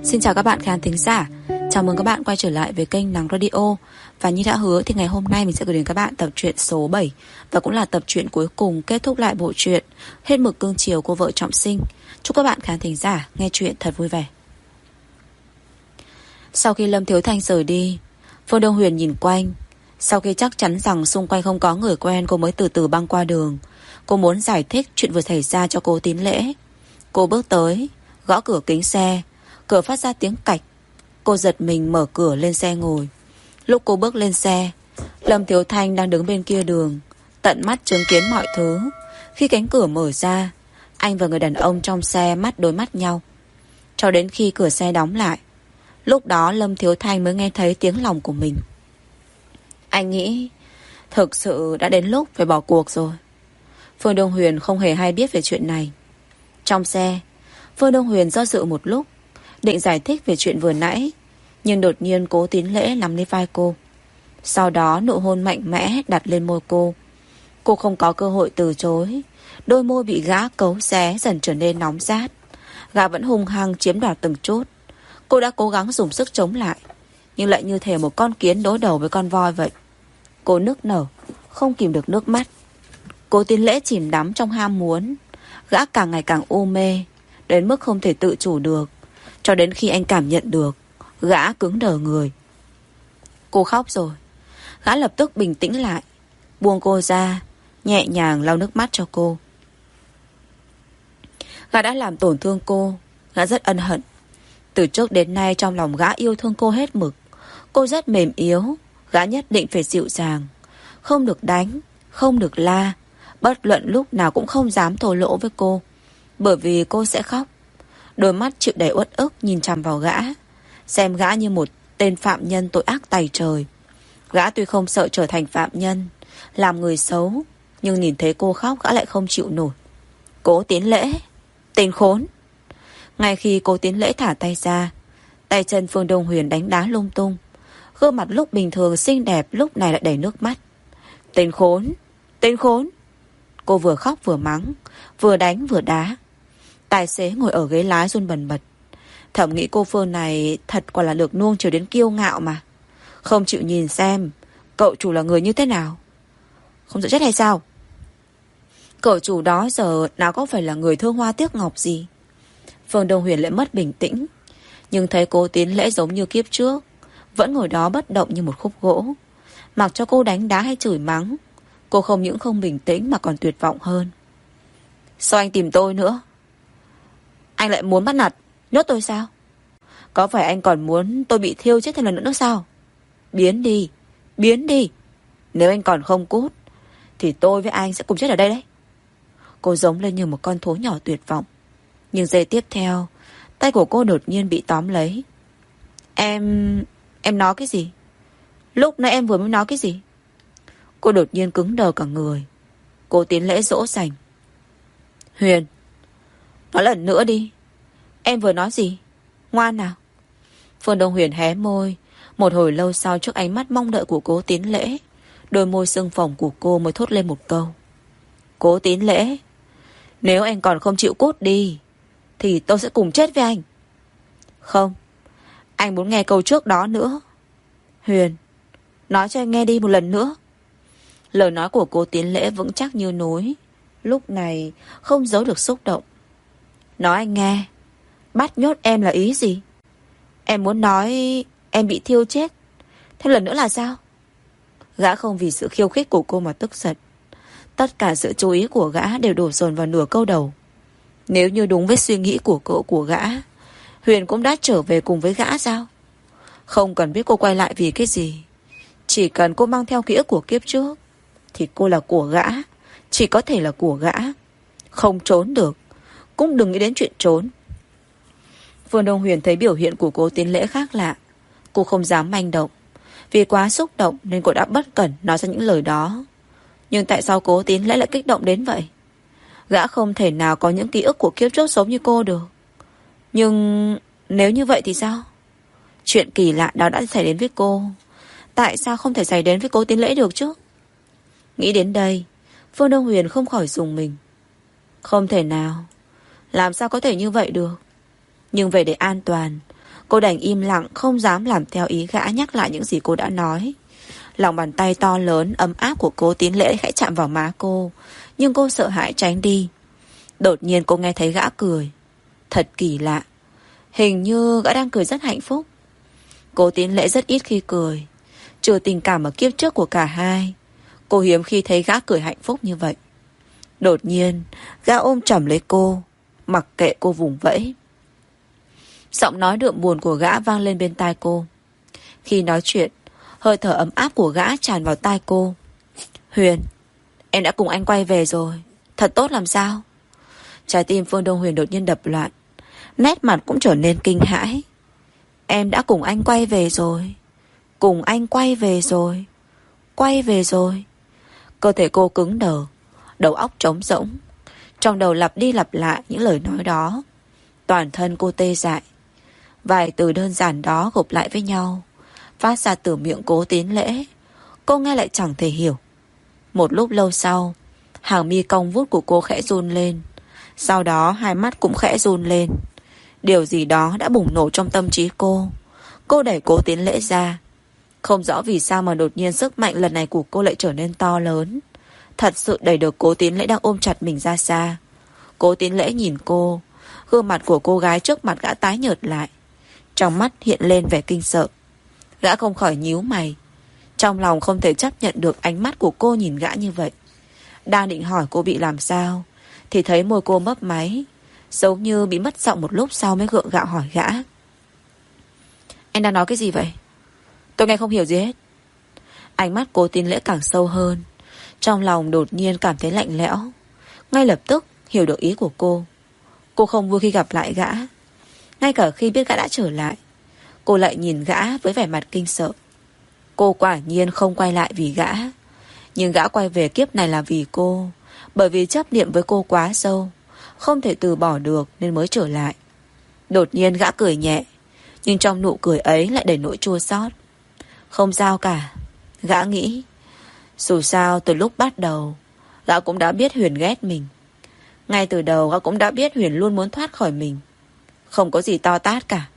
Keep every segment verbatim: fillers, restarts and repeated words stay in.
Xin chào các bạn khán thính giả. Chào mừng các bạn quay trở lại với kênh Nắng Radio. Và như đã hứa thì ngày hôm nay mình sẽ gửi đến các bạn tập truyện số bảy, và cũng là tập truyện cuối cùng kết thúc lại bộ truyện Hết mực cương chiều của vợ Trọng Sinh. Chúc các bạn khán thính giả nghe truyện thật vui vẻ. Sau khi Lâm Thiếu Thanh rời đi, Phương Đông Huyền nhìn quanh. Sau khi chắc chắn rằng xung quanh không có người quen, cô mới từ từ băng qua đường. Cô muốn giải thích chuyện vừa xảy ra cho cô Tín Lễ. Cô bước tới, gõ cửa kính xe. Cửa phát ra tiếng cạch. Cô giật mình mở cửa lên xe ngồi. Lúc cô bước lên xe, Lâm Thiếu Thanh đang đứng bên kia đường, tận mắt chứng kiến mọi thứ. Khi cánh cửa mở ra, anh và người đàn ông trong xe mắt đối mắt nhau, cho đến khi cửa xe đóng lại. Lúc đó Lâm Thiếu Thanh mới nghe thấy tiếng lòng của mình. Anh nghĩ thực sự đã đến lúc phải bỏ cuộc rồi. Phương Đông Huyền không hề hay biết về chuyện này. Trong xe, Phương Đông Huyền do dự một lúc, định giải thích về chuyện vừa nãy, nhưng đột nhiên Cố Tín Lễ nắm lấy vai cô. Sau đó nụ hôn mạnh mẽ đặt lên môi cô. Cô không có cơ hội từ chối. Đôi môi bị gã cấu xé dần trở nên nóng rát. Gã vẫn hung hăng chiếm đoạt từng chút. Cô đã cố gắng dùng sức chống lại, nhưng lại như thể một con kiến đối đầu với con voi vậy. Cô nức nở, không kìm được nước mắt. Cố Tín Lễ chìm đắm trong ham muốn. Gã càng ngày càng u mê, đến mức không thể tự chủ được, cho đến khi anh cảm nhận được, gã cứng đờ người. Cô khóc rồi. Gã lập tức bình tĩnh lại, buông cô ra, nhẹ nhàng lau nước mắt cho cô. Gã đã làm tổn thương cô. Gã rất ân hận. Từ trước đến nay trong lòng gã yêu thương cô hết mực. Cô rất mềm yếu. Gã nhất định phải dịu dàng. Không được đánh, không được la. Bất luận lúc nào cũng không dám thổ lỗ với cô, bởi vì cô sẽ khóc. Đôi mắt chịu đầy uất ức nhìn chằm vào gã, xem gã như một tên phạm nhân tội ác tày trời. Gã tuy không sợ trở thành phạm nhân, làm người xấu, nhưng nhìn thấy cô khóc gã lại không chịu nổi. Cố Tín Lễ, tên khốn. Ngay khi Cố Tín Lễ thả tay ra, tay chân Phương Đông Huyền đánh đá lung tung. Gương mặt lúc bình thường xinh đẹp lúc này lại đầy nước mắt. Tên khốn, tên khốn. Cô vừa khóc vừa mắng, vừa đánh vừa đá. Tài xế ngồi ở ghế lái run bần bật. Thầm nghĩ cô Phương này thật quả là được nuông chiều đến kiêu ngạo mà. Không chịu nhìn xem cậu chủ là người như thế nào. Không sợ chết hay sao? Cậu chủ đó giờ nào có phải là người thương hoa tiếc ngọc gì. Phương Đông Huyền lại mất bình tĩnh, nhưng thấy Cố Tín Lễ giống như kiếp trước, vẫn ngồi đó bất động như một khúc gỗ. Mặc cho cô đánh đá hay chửi mắng, cô không những không bình tĩnh mà còn tuyệt vọng hơn. Sao anh tìm tôi nữa? Anh lại muốn bắt nạt nhốt tôi sao? Có phải anh còn muốn tôi bị thiêu chết thêm lần nữa sao? Biến đi, biến đi. Nếu anh còn không cút thì tôi với anh sẽ cùng chết ở đây đấy. Cô giống lên như một con thú nhỏ tuyệt vọng. Nhưng giây tiếp theo, tay của cô đột nhiên bị tóm lấy. Em... em nói cái gì? Lúc nãy em vừa mới nói cái gì? Cô đột nhiên cứng đờ cả người. Cố Tín Lễ dỗ dành. Huyền, nói lần nữa đi. Em vừa nói gì? Ngoan nào. Phương Đông Huyền hé môi. Một hồi lâu sau, trước ánh mắt mong đợi của Cố Tín Lễ, đôi môi sưng phồng của cô mới thốt lên một câu. Cố Tín Lễ, nếu anh còn không chịu cút đi thì tôi sẽ cùng chết với anh. Không, anh muốn nghe câu trước đó nữa. Huyền, nói cho anh nghe đi một lần nữa. Lời nói của Cố Tín Lễ vững chắc như núi, lúc này không giấu được xúc động. Nói anh nghe, bắt nhốt em là ý gì? Em muốn nói em bị thiêu chết thêm lần nữa là sao? Gã không vì sự khiêu khích của cô mà tức giận. Tất cả sự chú ý của gã đều đổ dồn vào nửa câu đầu. Nếu như đúng với suy nghĩ của cậu của gã, Huyền cũng đã trở về cùng với gã sao? Không cần biết cô quay lại vì cái gì, chỉ cần cô mang theo ký ức của kiếp trước thì cô là của gã, chỉ có thể là của gã. Không trốn được, cũng đừng nghĩ đến chuyện trốn. Phương Đông Huyền thấy biểu hiện của Cố Tín Lễ khác lạ. Cô không dám manh động. Vì quá xúc động nên cô đã bất cẩn nói ra những lời đó. Nhưng tại sao Cố Tín Lễ lại kích động đến vậy? Gã không thể nào có những ký ức của kiếp trước giống như cô được. Nhưng nếu như vậy thì sao? Chuyện kỳ lạ đó đã xảy đến với cô, tại sao không thể xảy đến với Cố Tín Lễ được chứ? Nghĩ đến đây, Phương Đông Huyền không khỏi rùng mình. Không thể nào, làm sao có thể như vậy được? Nhưng về để an toàn, Cô đành im lặng, không dám làm theo ý gã nhắc lại những gì cô đã nói. Lòng bàn tay to lớn ấm áp của Cố Tín Lễ khẽ chạm vào má cô, nhưng cô sợ hãi tránh đi. Đột nhiên cô nghe thấy gã cười. Thật kỳ lạ, hình như gã đang cười rất hạnh phúc. Cố Tín Lễ rất ít khi cười, trừ tình cảm ở kiếp trước của cả hai. Cô hiếm khi thấy gã cười hạnh phúc như vậy. Đột nhiên gã ôm chầm lấy cô, mặc kệ cô vùng vẫy. Giọng nói đượm buồn của gã vang lên bên tai cô. Khi nói chuyện, hơi thở ấm áp của gã tràn vào tai cô. Huyền, em đã cùng anh quay về rồi. Thật tốt làm sao? Trái tim Phương Đông Huyền đột nhiên đập loạn, nét mặt cũng trở nên kinh hãi. Em đã cùng anh quay về rồi. Cùng anh quay về rồi. Quay về rồi. Cơ thể cô cứng đờ, đầu óc trống rỗng. Trong đầu lặp đi lặp lại những lời nói đó. Toàn thân cô tê dại. Vài từ đơn giản đó gộp lại với nhau, phát ra từ miệng Cố Tín Lễ. Cô nghe lại chẳng thể hiểu. Một lúc lâu sau, hàng mi cong vút của cô khẽ run lên. Sau đó hai mắt cũng khẽ run lên. Điều gì đó đã bùng nổ trong tâm trí cô. Cô đẩy Cố Tín Lễ ra. Không rõ vì sao mà đột nhiên sức mạnh lần này của cô lại trở nên to lớn. Thật sự đẩy được Cố Tín Lễ đang ôm chặt mình ra xa. Cố Tín Lễ nhìn cô. Gương mặt của cô gái trước mặt gã tái nhợt lại. Trong mắt hiện lên vẻ kinh sợ. Gã không khỏi nhíu mày. Trong lòng không thể chấp nhận được ánh mắt của cô nhìn gã như vậy. Đang định hỏi cô bị làm sao, thì thấy môi cô mấp máy, giống như bị mất giọng một lúc sau mới gượng gạo hỏi gã. Anh đang nói cái gì vậy? Tôi nghe không hiểu gì hết. Ánh mắt Cố Tín Lễ càng sâu hơn. Trong lòng đột nhiên cảm thấy lạnh lẽo. Ngay lập tức hiểu được ý của cô. Cô không vui khi gặp lại gã. Ngay cả khi biết gã đã trở lại, cô lại nhìn gã với vẻ mặt kinh sợ. Cô quả nhiên không quay lại vì gã, nhưng gã quay về kiếp này là vì cô. Bởi vì chấp niệm với cô quá sâu, không thể từ bỏ được nên mới trở lại. Đột nhiên gã cười nhẹ, nhưng trong nụ cười ấy lại đầy nỗi chua xót. Không sao cả, gã nghĩ. Dù sao từ lúc bắt đầu, gã cũng đã biết Huyền ghét mình. Ngay từ đầu gã cũng đã biết Huyền luôn muốn thoát khỏi mình. Không có gì to tát cả.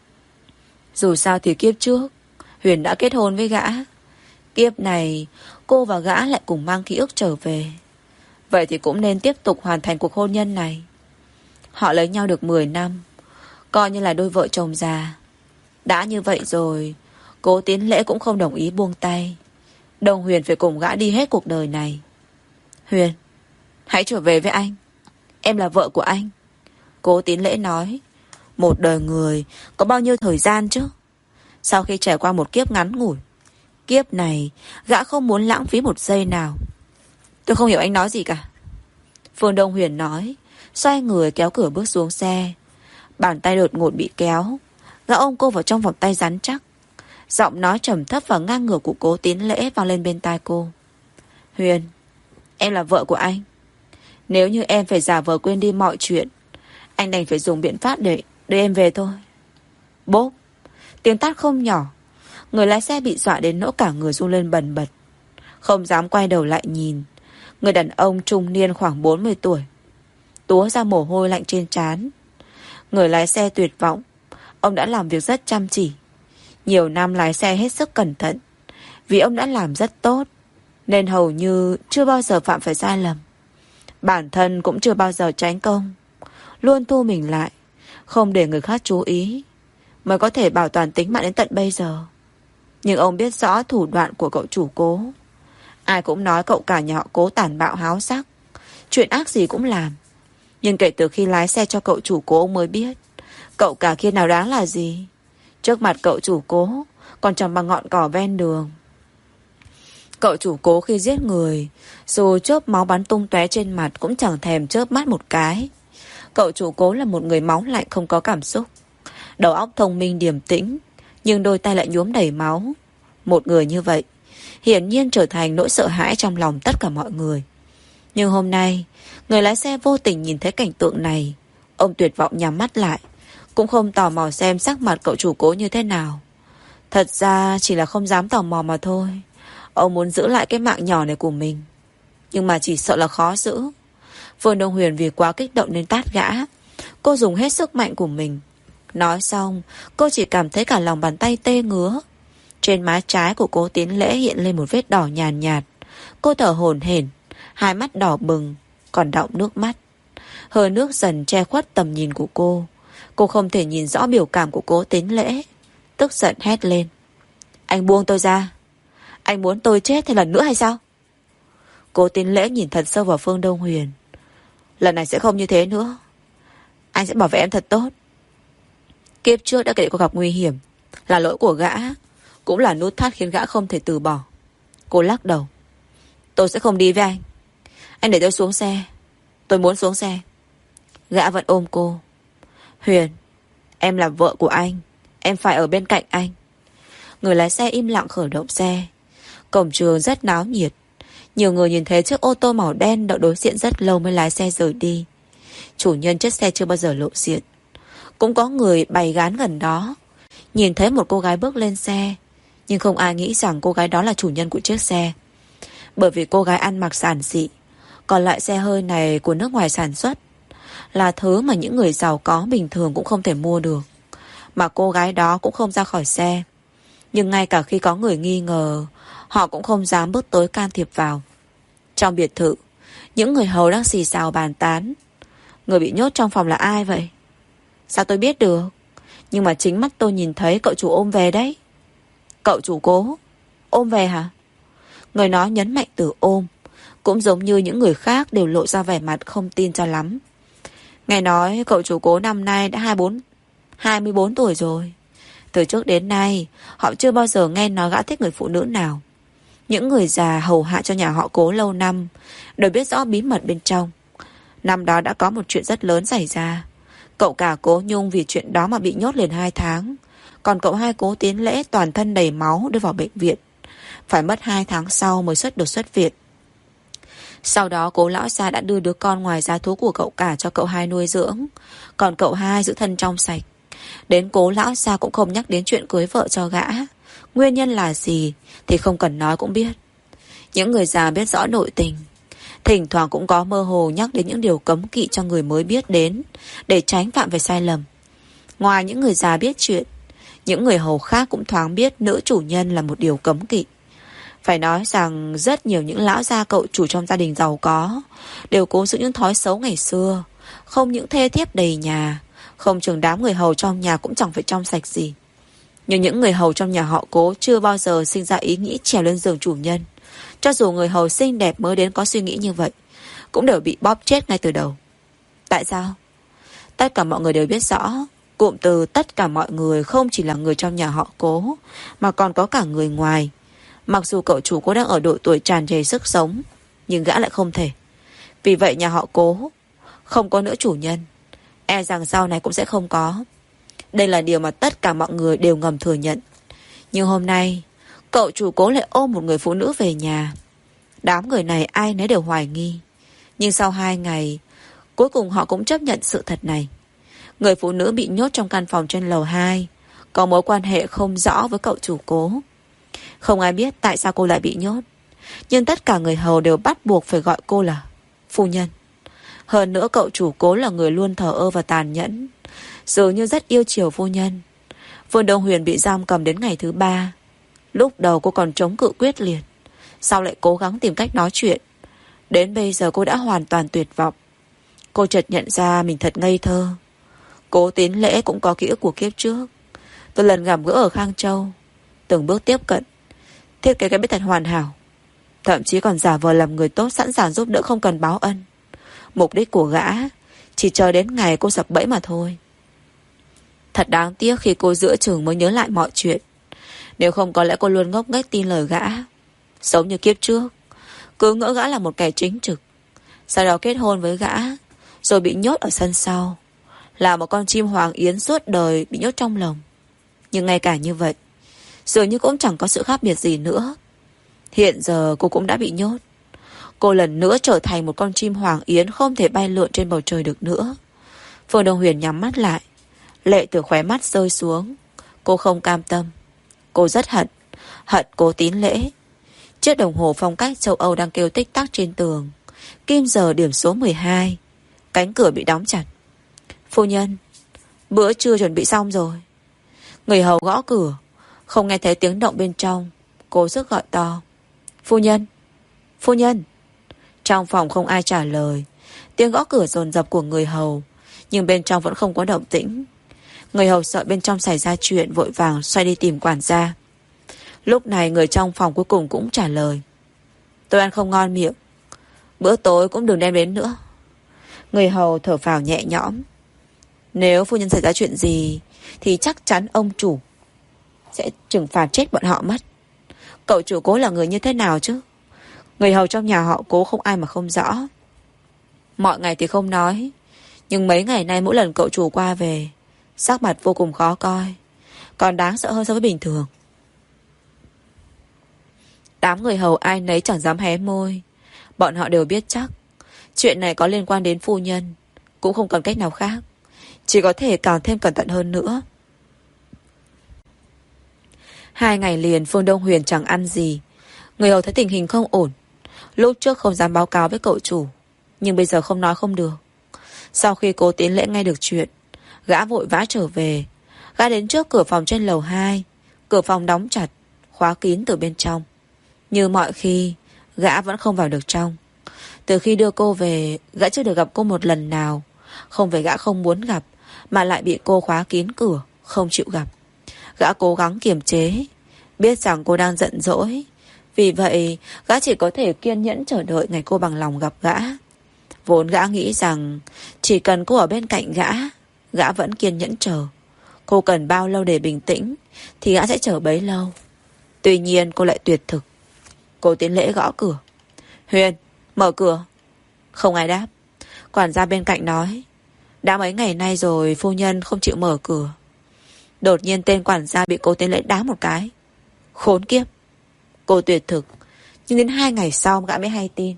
Dù sao thì kiếp trước Huyền đã kết hôn với gã. Kiếp này cô và gã lại cùng mang ký ức trở về. Vậy thì cũng nên tiếp tục hoàn thành cuộc hôn nhân này. Họ lấy nhau được mười năm, coi như là đôi vợ chồng già. Đã như vậy rồi, Cố Tín Lễ cũng không đồng ý buông tay. Đồng Huyền phải cùng gã đi hết cuộc đời này. Huyền, hãy trở về với anh. Em là vợ của anh. Cố Tín Lễ nói. Một đời người có bao nhiêu thời gian chứ? Sau khi trải qua một kiếp ngắn ngủi, kiếp này gã không muốn lãng phí một giây nào. Tôi không hiểu anh nói gì cả. Phương Đông Huyền nói, xoay người kéo cửa bước xuống xe. Bàn tay đột ngột bị kéo. Gã ôm cô vào trong vòng tay rắn chắc. Giọng nói trầm thấp và ngang ngược của Cố Tín Lễ vang lên bên tai cô. Huyền, em là vợ của anh. Nếu như em phải giả vờ quên đi mọi chuyện, anh đành phải dùng biện pháp để đưa em về thôi. Bốp, tiếng tát không nhỏ. Người lái xe bị dọa đến nỗi cả người run lên bần bật, không dám quay đầu lại nhìn. Người đàn ông trung niên khoảng bốn mươi tuổi, túa ra mồ hôi lạnh trên trán. Người lái xe tuyệt vọng. Ông đã làm việc rất chăm chỉ, nhiều năm lái xe hết sức cẩn thận. Vì ông đã làm rất tốt, nên hầu như chưa bao giờ phạm phải sai lầm. Bản thân cũng chưa bao giờ tránh công, luôn thu mình lại, không để người khác chú ý, mới có thể bảo toàn tính mạng đến tận bây giờ. Nhưng ông biết rõ thủ đoạn của cậu chủ Cố. Ai cũng nói cậu cả nhà họ Cố tàn bạo háo sắc, chuyện ác gì cũng làm. Nhưng kể từ khi lái xe cho cậu chủ Cố, ông mới biết cậu cả kia nào đáng là gì. Trước mặt cậu chủ Cố còn chẳng bằng ngọn cỏ ven đường. Cậu chủ Cố khi giết người, dù chớp máu bắn tung tóe trên mặt cũng chẳng thèm chớp mắt một cái. Cậu chủ Cố là một người máu lạnh không có cảm xúc, đầu óc thông minh điềm tĩnh, nhưng đôi tay lại nhuốm đầy máu. Một người như vậy hiển nhiên trở thành nỗi sợ hãi trong lòng tất cả mọi người. Nhưng hôm nay, người lái xe vô tình nhìn thấy cảnh tượng này. Ông tuyệt vọng nhắm mắt lại, cũng không tò mò xem sắc mặt cậu chủ Cố như thế nào. Thật ra chỉ là không dám tò mò mà thôi. Ông muốn giữ lại cái mạng nhỏ này của mình, nhưng mà chỉ sợ là khó giữ. Phương Đông Huyền vì quá kích động nên tát gã. Cô dùng hết sức mạnh của mình, Nói xong, cô chỉ cảm thấy cả lòng bàn tay tê ngứa. Trên má trái của Cố Tiến Lễ hiện lên một vết đỏ nhàn nhạt, nhạt. Cô thở hổn hển, hai mắt đỏ bừng, còn đọng nước mắt. Hơi nước dần che khuất tầm nhìn của cô. Cô không thể nhìn rõ biểu cảm của Cố Tiến Lễ. Tức giận hét lên: Anh buông tôi ra. Anh muốn tôi chết thêm lần nữa hay sao? Cố Tiến Lễ nhìn thật sâu vào Phương Đông Huyền. Lần này sẽ không như thế nữa. Anh sẽ bảo vệ em thật tốt. Kiếp trước đã để cô gặp nguy hiểm, là lỗi của gã, cũng là nút thắt khiến gã không thể từ bỏ. Cô lắc đầu. Tôi sẽ không đi với anh. Anh để tôi xuống xe. Tôi muốn xuống xe. Gã vẫn ôm cô. Huyền, em là vợ của anh, em phải ở bên cạnh anh. Người lái xe im lặng khởi động xe. Cổng trường rất náo nhiệt. Nhiều người nhìn thấy chiếc ô tô màu đen đậu đối diện rất lâu mới lái xe rời đi. Chủ nhân chiếc xe chưa bao giờ lộ diện. Cũng có người bày gán gần đó, nhìn thấy một cô gái bước lên xe, nhưng không ai nghĩ rằng cô gái đó là chủ nhân của chiếc xe. Bởi vì cô gái ăn mặc giản dị. Còn loại xe hơi này của nước ngoài sản xuất, là thứ mà những người giàu có bình thường cũng không thể mua được. Mà cô gái đó cũng không ra khỏi xe. Nhưng ngay cả khi có người nghi ngờ, họ cũng không dám bước tới can thiệp vào. Trong biệt thự, những người hầu đang xì xào bàn tán. Người bị nhốt trong phòng là ai vậy? Sao tôi biết được? Nhưng mà chính mắt tôi nhìn thấy cậu chủ ôm về đấy. Cậu chủ Cố ôm về hả? Người nói nhấn mạnh từ ôm, cũng giống như những người khác đều lộ ra vẻ mặt không tin cho lắm. Nghe nói cậu chủ Cố năm nay đã hai mươi bốn tuổi rồi. Từ trước đến nay họ chưa bao giờ nghe nói gã thích người phụ nữ nào. Những người già hầu hạ cho nhà họ Cố lâu năm đều biết rõ bí mật bên trong. Năm đó đã có một chuyện rất lớn xảy ra. Cậu cả Cố Nhung vì chuyện đó mà bị nhốt liền hai tháng. Còn cậu hai Cố Tiến Lễ toàn thân đầy máu đưa vào bệnh viện. Phải mất hai tháng sau mới xuất được xuất viện. Sau đó Cố lão gia đã đưa đứa con ngoài giá thú của cậu cả cho cậu hai nuôi dưỡng. Còn cậu hai giữ thân trong sạch. Đến Cố lão gia cũng không nhắc đến chuyện cưới vợ cho gã. Nguyên nhân là gì thì không cần nói cũng biết. Những người già biết rõ nội tình, thỉnh thoảng cũng có mơ hồ nhắc đến những điều cấm kỵ cho người mới biết đến, để tránh phạm về sai lầm. Ngoài những người già biết chuyện, những người hầu khác cũng thoáng biết nữ chủ nhân là một điều cấm kỵ. Phải nói rằng rất nhiều những lão gia cậu chủ trong gia đình giàu có đều cố giữ những thói xấu ngày xưa. Không những thê thiếp đầy nhà, không chừng đám người hầu trong nhà cũng chẳng phải trong sạch gì. Nhưng những người hầu trong nhà họ Cố chưa bao giờ sinh ra ý nghĩ trèo lên giường chủ nhân. Cho dù người hầu xinh đẹp mới đến có suy nghĩ như vậy, cũng đều bị bóp chết ngay từ đầu. Tại sao? Tất cả mọi người đều biết rõ, cụm từ tất cả mọi người không chỉ là người trong nhà họ Cố, mà còn có cả người ngoài. Mặc dù cậu chủ Cố đang ở độ tuổi tràn trề sức sống, nhưng gã lại không thể. Vì vậy nhà họ Cố không có nữa chủ nhân, e rằng sau này cũng sẽ không có. Đây là điều mà tất cả mọi người đều ngầm thừa nhận. Nhưng hôm nay cậu chủ Cố lại ôm một người phụ nữ về nhà. Đám người này ai nấy đều hoài nghi. Nhưng sau hai ngày, cuối cùng họ cũng chấp nhận sự thật này. Người phụ nữ bị nhốt trong căn phòng trên lầu hai có mối quan hệ không rõ với cậu chủ Cố. Không ai biết tại sao cô lại bị nhốt, nhưng tất cả người hầu đều bắt buộc phải gọi cô là phu nhân. Hơn nữa cậu chủ Cố là người luôn thờ ơ và tàn nhẫn, dường như rất yêu chiều phu nhân. Phương Đông Huyền bị giam cầm đến ngày thứ ba. Lúc đầu cô còn chống cự quyết liệt, sau lại cố gắng tìm cách nói chuyện. Đến bây giờ cô đã hoàn toàn tuyệt vọng. Cô chợt nhận ra mình thật ngây thơ. Cố Tiến Lễ cũng có ký ức của kiếp trước. Từ lần gặp gỡ ở Khang Châu, từng bước tiếp cận, thiết kế cái bếp thật hoàn hảo, thậm chí còn giả vờ làm người tốt, sẵn sàng giúp đỡ không cần báo ân. Mục đích của gã chỉ chờ đến ngày cô sập bẫy mà thôi. Thật đáng tiếc khi cô giữa chừng mới nhớ lại mọi chuyện. Nếu không có lẽ cô luôn ngốc nghếch tin lời gã, giống như kiếp trước, cứ ngỡ gã là một kẻ chính trực, sau đó kết hôn với gã, rồi bị nhốt ở sân sau, là một con chim hoàng yến suốt đời bị nhốt trong lồng. Nhưng ngay cả như vậy, dường như cũng chẳng có sự khác biệt gì nữa. Hiện giờ cô cũng đã bị nhốt. Cô lần nữa trở thành một con chim hoàng yến không thể bay lượn trên bầu trời được nữa. Phương Đông Huyền nhắm mắt lại, lệ từ khóe mắt rơi xuống. Cô không cam tâm. Cô rất hận, hận Cố Tín Lễ. Chiếc đồng hồ phong cách châu Âu đang kêu tích tắc trên tường. Kim giờ điểm số mười hai. Cánh cửa bị đóng chặt. Phu nhân, Bữa trưa chuẩn bị xong rồi. Người hầu gõ cửa. Không nghe thấy tiếng động bên trong. Cố sức gọi to. Phu nhân, phu nhân. Trong phòng không ai trả lời. Tiếng gõ cửa dồn dập của người hầu, nhưng bên trong vẫn không có động tĩnh. Người hầu sợ bên trong xảy ra chuyện, vội vàng xoay đi tìm quản gia. Lúc này người trong phòng cuối cùng cũng trả lời. Tôi ăn không ngon miệng, bữa tối cũng đừng đem đến nữa. Người hầu thở phào nhẹ nhõm. Nếu phu nhân xảy ra chuyện gì thì chắc chắn ông chủ sẽ trừng phạt chết bọn họ mất. Cậu chủ Cố là người như thế nào chứ? Người hầu trong nhà họ Cố không ai mà không rõ. Mọi ngày thì không nói, nhưng mấy ngày nay mỗi lần cậu chủ qua về, sắc mặt vô cùng khó coi, còn đáng sợ hơn so với bình thường. Đám người hầu ai nấy chẳng dám hé môi. Bọn họ đều biết chắc chuyện này có liên quan đến phu nhân, cũng không còn cách nào khác, chỉ có thể càng thêm cẩn thận hơn nữa. Hai ngày liền Phương Đông Huyền chẳng ăn gì. Người hầu thấy tình hình không ổn, lúc trước không dám báo cáo với cậu chủ, nhưng bây giờ không nói không được. Sau khi Cố Tiến Lễ nghe được chuyện, gã vội vã trở về. Gã đến trước cửa phòng trên lầu hai. Cửa phòng đóng chặt, khóa kín từ bên trong. Như mọi khi, gã vẫn không vào được trong. Từ khi đưa cô về, gã chưa được gặp cô một lần nào. Không phải gã không muốn gặp, mà lại bị cô khóa kín cửa, không chịu gặp. Gã cố gắng kiềm chế, biết rằng cô đang giận dỗi. Vì vậy, gã chỉ có thể kiên nhẫn chờ đợi ngày cô bằng lòng gặp gã. Vốn gã nghĩ rằng chỉ cần cô ở bên cạnh gã, gã vẫn kiên nhẫn chờ. Cô cần bao lâu để bình tĩnh thì gã sẽ chờ bấy lâu. Tuy nhiên cô lại tuyệt thực. Cố Tiến Lễ gõ cửa. Huyền, mở cửa. Không ai đáp. Quản gia bên cạnh nói, đã mấy ngày nay rồi phu nhân không chịu mở cửa. Đột nhiên tên quản gia bị Cố Tiến Lễ đá một cái. Khốn kiếp. Cô tuyệt thực, nhưng đến hai ngày sau gã mới hay tin.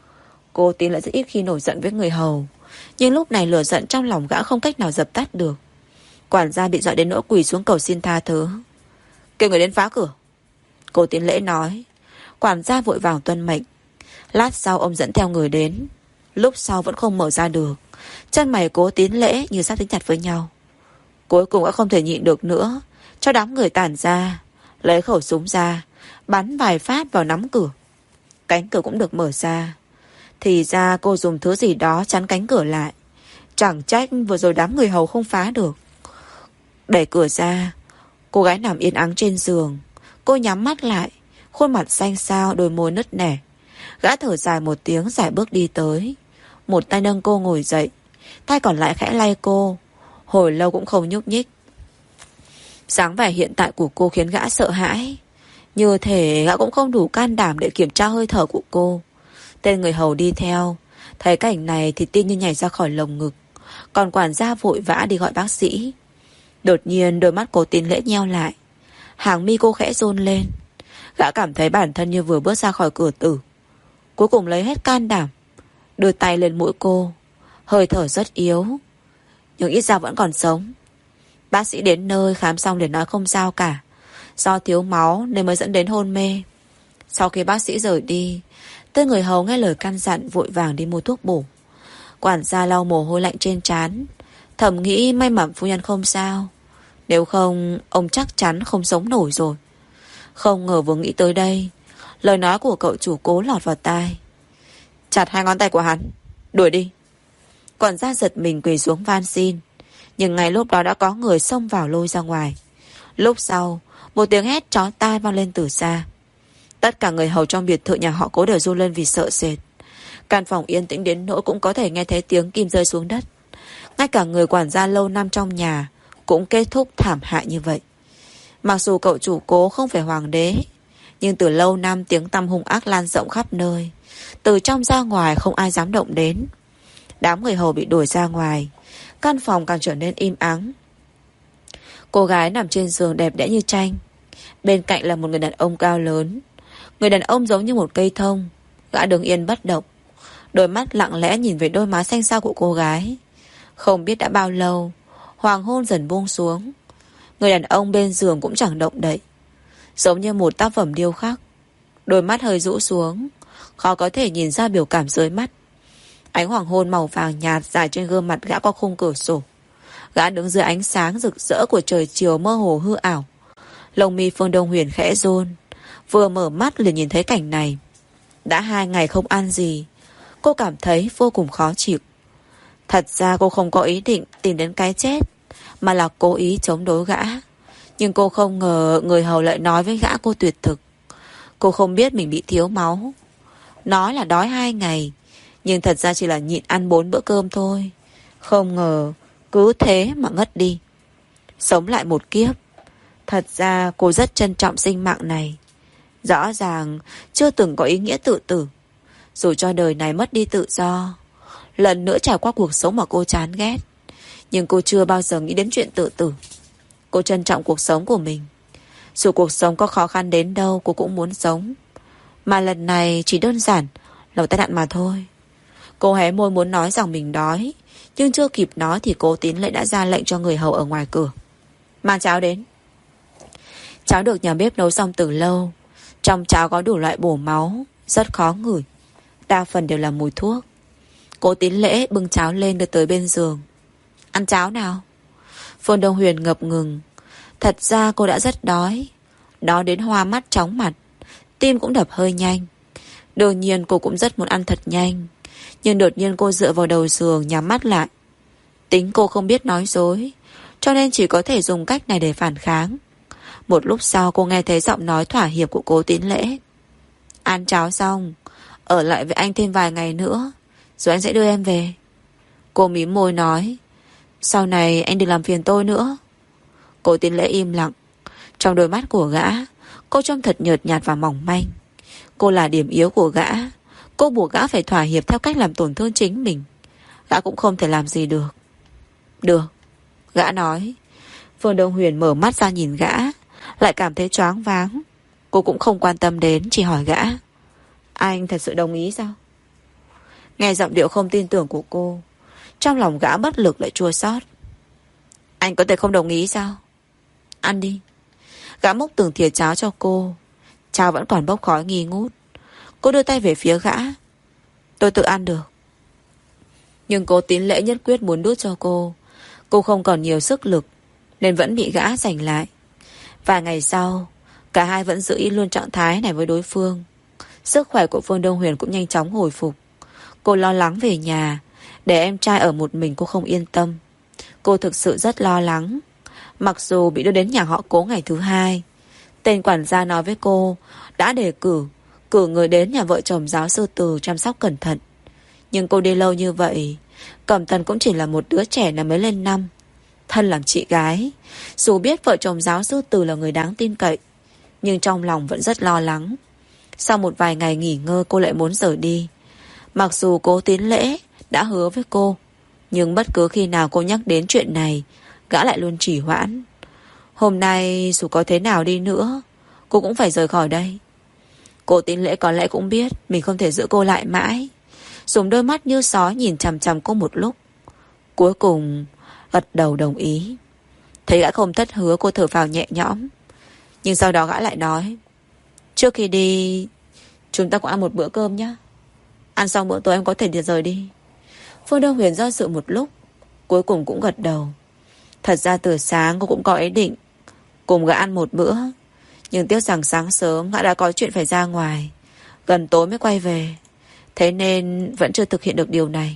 Cô Tiến Lễ rất ít khi nổi giận với người hầu, nhưng lúc này lửa giận trong lòng gã không cách nào dập tắt được. Quản gia bị dọa đến nỗi quỳ xuống cầu xin tha thứ. Kêu người đến phá cửa. Cố Tiến Lễ nói. Quản gia vội vàng tuân mệnh. Lát sau ông dẫn theo người đến. Lúc sau vẫn không mở ra được. Chân mày Cố Tiến Lễ như sắp dính chặt với nhau. Cuối cùng đã không thể nhịn được nữa, cho đám người tản ra, lấy khẩu súng ra, bắn vài phát vào nắm cửa. Cánh cửa cũng được mở ra. Thì ra cô dùng thứ gì đó chắn cánh cửa lại. Chẳng trách vừa rồi đám người hầu không phá được. Đẩy cửa ra, cô gái nằm yên ắng trên giường. Cô nhắm mắt lại, khuôn mặt xanh xao, đôi môi nứt nẻ. Gã thở dài một tiếng, giải bước đi tới. Một tay nâng cô ngồi dậy, tay còn lại khẽ lay cô. Hồi lâu cũng không nhúc nhích. Dáng vẻ hiện tại của cô khiến gã sợ hãi. Như thể gã cũng không đủ can đảm để kiểm tra hơi thở của cô. Tên người hầu đi theo, thấy cảnh này thì tim như nhảy ra khỏi lồng ngực. Còn quản gia vội vã đi gọi bác sĩ. Đột nhiên đôi mắt Cố Tiến Lễ nheo lại. Hàng mi cô khẽ run lên. Gã cảm thấy bản thân như vừa bước ra khỏi cửa tử. Cuối cùng lấy hết can đảm, đưa tay lên mũi cô. Hơi thở rất yếu, nhưng ít ra vẫn còn sống. Bác sĩ đến nơi khám xong liền nói không sao cả, do thiếu máu nên mới dẫn đến hôn mê. Sau khi bác sĩ rời đi, tên người hầu nghe lời căn dặn vội vàng đi mua thuốc bổ. Quản gia lau mồ hôi lạnh trên trán, thầm nghĩ may mà phu nhân không sao, nếu không ông chắc chắn không sống nổi rồi. Không ngờ vừa nghĩ tới đây, lời nói của cậu chủ Cố lọt vào tai. Chặt hai ngón tay của hắn, đuổi đi. Quản gia giật mình quỳ xuống van xin, nhưng ngay lúc đó đã có người xông vào lôi ra ngoài. Lúc sau, một tiếng hét chói tai vang lên từ xa. Tất cả người hầu trong biệt thự nhà họ Cố đều run lên vì sợ sệt. Căn phòng yên tĩnh đến nỗi cũng có thể nghe thấy tiếng kim rơi xuống đất. Ngay cả người quản gia lâu năm trong nhà cũng kết thúc thảm hại như vậy. Mặc dù cậu chủ Cố không phải hoàng đế, nhưng từ lâu năm tiếng tăm hung ác lan rộng khắp nơi. Từ trong ra ngoài không ai dám động đến. Đám người hầu bị đuổi ra ngoài. Căn phòng càng trở nên im ắng. Cô gái nằm trên giường đẹp đẽ như tranh. Bên cạnh là một người đàn ông cao lớn. Người đàn ông giống như một cây thông. Gã đứng yên bất động, đôi mắt lặng lẽ nhìn về đôi má xanh xao của cô gái. Không biết đã bao lâu, hoàng hôn dần buông xuống. Người đàn ông bên giường cũng chẳng động đậy, giống như một tác phẩm điêu khắc. Đôi mắt hơi rũ xuống, khó có thể nhìn ra biểu cảm dưới mắt. Ánh hoàng hôn màu vàng nhạt rải trên gương mặt gã qua khung cửa sổ. Gã đứng dưới ánh sáng rực rỡ của trời chiều mơ hồ hư ảo. Lông mi Phương Đông Huyền khẽ run. Vừa mở mắt liền nhìn thấy cảnh này. Đã hai ngày không ăn gì, cô cảm thấy vô cùng khó chịu. Thật ra cô không có ý định tìm đến cái chết, mà là cố ý chống đối gã. Nhưng cô không ngờ người hầu lại nói với gã cô tuyệt thực. Cô không biết mình bị thiếu máu. Nói là đói hai ngày, nhưng thật ra chỉ là nhịn ăn bốn bữa cơm thôi. Không ngờ cứ thế mà ngất đi. Sống lại một kiếp. Thật ra cô rất trân trọng sinh mạng này. Rõ ràng chưa từng có ý nghĩa tự tử. Dù cho đời này mất đi tự do, lần nữa trải qua cuộc sống mà cô chán ghét, nhưng cô chưa bao giờ nghĩ đến chuyện tự tử. Cô trân trọng cuộc sống của mình. Dù cuộc sống có khó khăn đến đâu, cô cũng muốn sống. Mà lần này chỉ đơn giản là một tai nạn mà thôi. Cô hé môi muốn nói rằng mình đói, nhưng chưa kịp nói thì Cố Tín Lễ đã ra lệnh cho người hầu ở ngoài cửa: mang cháo đến. Cháo được nhà bếp nấu xong từ lâu. Trong cháo có đủ loại bổ máu, rất khó ngửi, đa phần đều là mùi thuốc. Cố Tín Lễ bưng cháo lên đưa tới bên giường. Ăn cháo nào. Phương Đông Huyền ngập ngừng. Thật ra cô đã rất đói, đói đến hoa mắt chóng mặt, tim cũng đập hơi nhanh. Đương nhiên cô cũng rất muốn ăn thật nhanh, nhưng đột nhiên cô dựa vào đầu giường nhắm mắt lại. Tính cô không biết nói dối, cho nên chỉ có thể dùng cách này để phản kháng. Một lúc sau cô nghe thấy giọng nói thỏa hiệp của Cố Tín Lễ. Ăn cháo xong, ở lại với anh thêm vài ngày nữa, rồi anh sẽ đưa em về. Cô mím môi nói, sau này anh đừng làm phiền tôi nữa. Cố Tín Lễ im lặng. Trong đôi mắt của gã, cô trông thật nhợt nhạt và mỏng manh. Cô là điểm yếu của gã. Cô buộc gã phải thỏa hiệp theo cách làm tổn thương chính mình. Gã cũng không thể làm gì được. Được, gã nói. Phương Đông Huyền mở mắt ra nhìn gã, lại cảm thấy choáng váng. Cô cũng không quan tâm đến, chỉ hỏi gã, anh thật sự đồng ý sao? Nghe giọng điệu không tin tưởng của cô, trong lòng gã bất lực lại chua xót. Anh có thể không đồng ý sao? Ăn đi. Gã múc từng thìa cháo cho cô. Cháo vẫn còn bốc khói nghi ngút. Cô đưa tay về phía gã. Tôi tự ăn được. Nhưng Cố Tín Lễ nhất quyết muốn đút cho cô. Cô không còn nhiều sức lực, nên vẫn bị gã giành lại. Vài ngày sau, cả hai vẫn giữ luôn trạng thái này với đối phương. Sức khỏe của Phương Đông Huyền cũng nhanh chóng hồi phục. Cô lo lắng về nhà. Để em trai ở một mình cô không yên tâm. Cô thực sự rất lo lắng. Mặc dù bị đưa đến nhà họ Cố ngày thứ hai, tên quản gia nói với cô đã đề cử Cử người đến nhà vợ chồng giáo sư Từ chăm sóc cẩn thận. Nhưng cô đi lâu như vậy, Cẩm Tần cũng chỉ là một đứa trẻ là mới lên năm. Thân làm chị gái, dù biết vợ chồng giáo sư Từ là người đáng tin cậy, nhưng trong lòng vẫn rất lo lắng. Sau một vài ngày nghỉ ngơi, cô lại muốn rời đi. Mặc dù Cố Tín Lễ đã hứa với cô, nhưng bất cứ khi nào cô nhắc đến chuyện này, gã lại luôn trì hoãn. Hôm nay dù có thế nào đi nữa, cô cũng phải rời khỏi đây. Cố Tín Lễ có lẽ cũng biết mình không thể giữ cô lại mãi. Dùng đôi mắt như sói nhìn chằm chằm cô một lúc, cuối cùng gật đầu đồng ý. Thấy gã không thất hứa, cô thở phào nhẹ nhõm. Nhưng sau đó gã lại nói, trước khi đi, chúng ta cũng ăn một bữa cơm nhé. Ăn xong bữa tối em có thể đi rời đi. Phương Đông Huyền do dự một lúc, cuối cùng cũng gật đầu. Thật ra từ sáng cô cũng có ý định cùng gã ăn một bữa, nhưng tiếc rằng sáng sớm gã đã có chuyện phải ra ngoài, gần tối mới quay về. Thế nên vẫn chưa thực hiện được điều này.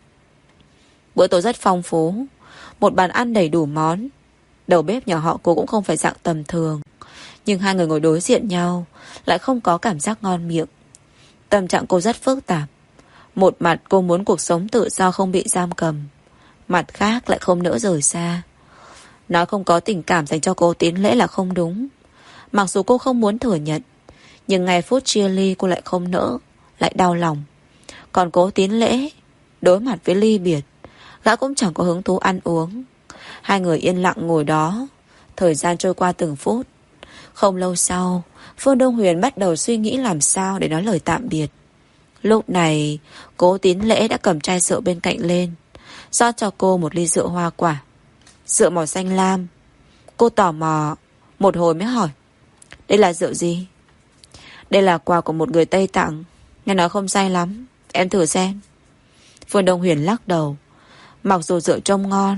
Bữa tối rất phong phú, một bàn ăn đầy đủ món. Đầu bếp nhà họ cô cũng không phải dạng tầm thường, nhưng hai người ngồi đối diện nhau lại không có cảm giác ngon miệng. Tâm trạng cô rất phức tạp. Một mặt cô muốn cuộc sống tự do không bị giam cầm, mặt khác lại không nỡ rời xa. Nói không có tình cảm dành cho Cố Tín Lễ là không đúng. Mặc dù cô không muốn thừa nhận, nhưng ngày phút chia ly cô lại không nỡ, lại đau lòng. Còn Cố Tín Lễ, đối mặt với ly biệt, gã cũng chẳng có hứng thú ăn uống. Hai người yên lặng ngồi đó. Thời gian trôi qua từng phút. Không lâu sau, Phương Đông Huyền bắt đầu suy nghĩ làm sao để nói lời tạm biệt. Lúc này, Cố Tín Lễ đã cầm chai rượu bên cạnh lên, rót cho cô một ly rượu hoa quả, rượu màu xanh lam. Cô tò mò một hồi mới hỏi, đây là rượu gì? Đây là quà của một người Tây tặng, nghe nói không say lắm, em thử xem. Phương Đông Huyền lắc đầu. Mặc dù rượu trông ngon,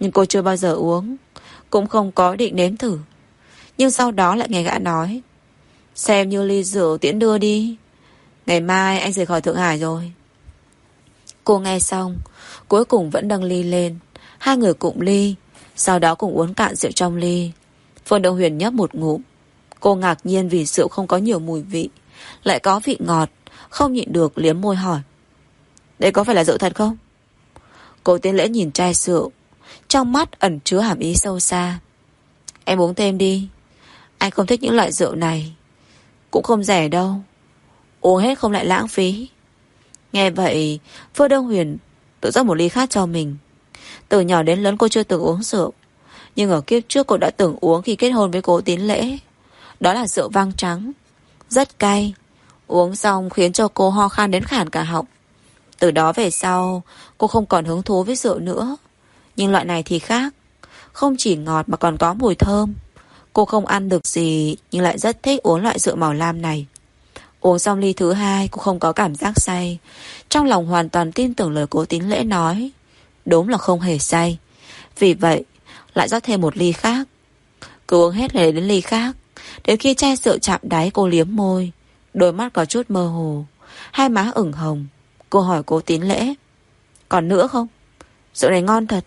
Nhưng cô chưa bao giờ uống, cũng không có định nếm thử. Nhưng sau đó lại nghe gã nói, xem như ly rượu tiễn đưa đi, ngày mai anh rời khỏi Thượng Hải rồi. Cô nghe xong, cuối cùng vẫn nâng ly lên. Hai người cụng ly, sau đó cùng uống cạn rượu trong ly. Phương Đông Huyền nhấp một ngụm. Cô ngạc nhiên vì rượu không có nhiều mùi vị, lại có vị ngọt, không nhịn được liếm môi hỏi, đây có phải là rượu thật không? Cô Tiến Lễ nhìn chai rượu, trong mắt ẩn chứa hàm ý sâu xa. Em uống thêm đi, anh không thích những loại rượu này, cũng không rẻ đâu, uống hết không lại lãng phí. Nghe vậy, Phương Đông Huyền tự rót một ly khác cho mình. Từ nhỏ đến lớn cô chưa từng uống rượu, nhưng ở kiếp trước cô đã từng uống khi kết hôn với Cố Tiến Lễ. Đó là rượu vang trắng, rất cay. Uống xong khiến cho cô ho khan đến khản cả họng. Từ đó về sau, cô không còn hứng thú với rượu nữa. Nhưng loại này thì khác, không chỉ ngọt mà còn có mùi thơm. Cô không ăn được gì, nhưng lại rất thích uống loại rượu màu lam này. Uống xong ly thứ hai, cô không có cảm giác say. Trong lòng hoàn toàn tin tưởng lời Cố Tín Lễ nói, đúng là không hề say. Vì vậy, lại rót thêm một ly khác. Cứ uống hết lấy đến ly khác. Đến khi chai rượu chạm đáy, cô liếm môi, đôi mắt có chút mơ hồ, hai má ửng hồng. Cô hỏi Cố Tín Lễ, còn nữa không? Rượu này ngon thật.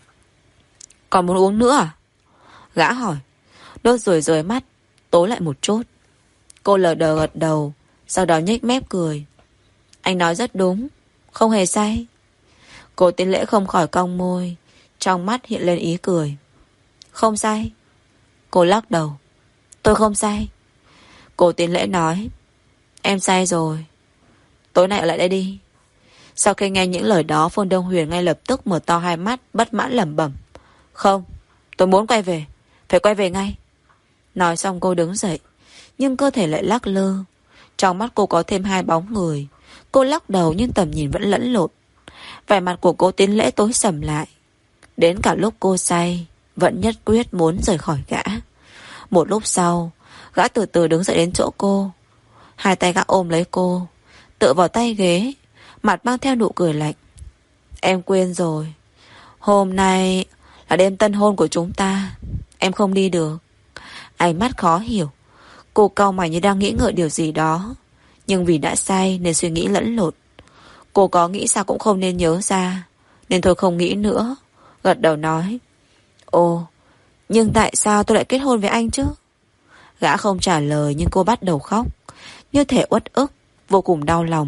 Còn muốn uống nữa à? Gã hỏi. Đốt ruồi rời mắt tối lại một chút. Cô lờ đờ gật đầu, sau đó nhếch mép cười. Anh nói rất đúng, không hề say. Cố Tín Lễ không khỏi cong môi, trong mắt hiện lên ý cười. Không say? Cô lắc đầu. Tôi không say. Cố Tín Lễ nói, em say rồi, tối nay ở lại đây đi. Sau khi nghe những lời đó, Phương Đông Huyền ngay lập tức mở to hai mắt, bất mãn lẩm bẩm. Không, tôi muốn quay về, phải quay về ngay. Nói xong cô đứng dậy, nhưng cơ thể lại lắc lơ. Trong mắt cô có thêm hai bóng người. Cô lắc đầu nhưng tầm nhìn vẫn lẫn lộn. Vẻ mặt của Cố Tín Lễ tối sầm lại. Đến cả lúc cô say, vẫn nhất quyết muốn rời khỏi gã. Một lúc sau, gã từ từ đứng dậy đến chỗ cô. Hai tay gã ôm lấy cô, tựa vào tay ghế, mặt mang theo nụ cười lạnh. Em quên rồi, hôm nay là đêm tân hôn của chúng ta, em không đi được. Ánh mắt khó hiểu. Cô cau mày như đang nghĩ ngợi điều gì đó, nhưng vì đã say nên suy nghĩ lẫn lộn. Cô có nghĩ sao cũng không nên nhớ ra, nên thôi không nghĩ nữa. Gật đầu nói, ồ, nhưng tại sao tôi lại kết hôn với anh chứ? Gã không trả lời, nhưng cô bắt đầu khóc, như thể uất ức, vô cùng đau lòng.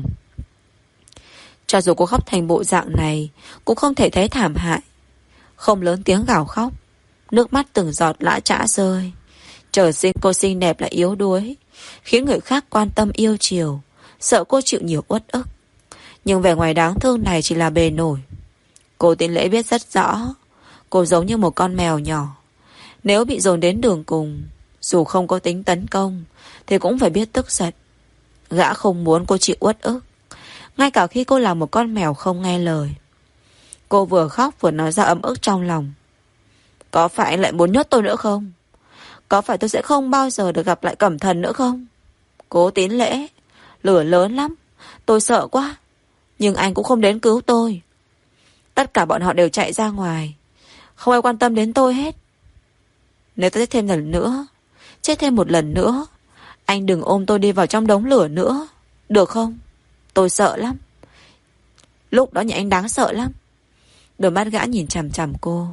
Cho dù cô khóc thành bộ dạng này, cũng không thể thấy thảm hại. Không lớn tiếng gào khóc, nước mắt từng giọt lã chã rơi. Trời sinh cô xinh đẹp lại yếu đuối, khiến người khác quan tâm yêu chiều, sợ cô chịu nhiều uất ức. Nhưng vẻ ngoài đáng thương này chỉ là bề nổi. Cố Tín Lễ biết rất rõ, cô giống như một con mèo nhỏ. Nếu bị dồn đến đường cùng, dù không có tính tấn công, thì cũng phải biết tức giận. Gã không muốn cô chịu uất ức, ngay cả khi cô là một con mèo không nghe lời. Cô vừa khóc vừa nói ra ấm ức trong lòng. Có phải anh lại muốn nhốt tôi nữa không? Có phải tôi sẽ không bao giờ được gặp lại Cẩm Thần nữa không? Cố Tín Lễ, lửa lớn lắm, tôi sợ quá. Nhưng anh cũng không đến cứu tôi. Tất cả bọn họ đều chạy ra ngoài, không ai quan tâm đến tôi hết. Nếu tôi chết thêm lần nữa, chết thêm một lần nữa, anh đừng ôm tôi đi vào trong đống lửa nữa, được không? Tôi sợ lắm. Lúc đó nhìn anh đáng sợ lắm. Đôi mắt gã nhìn chằm chằm cô.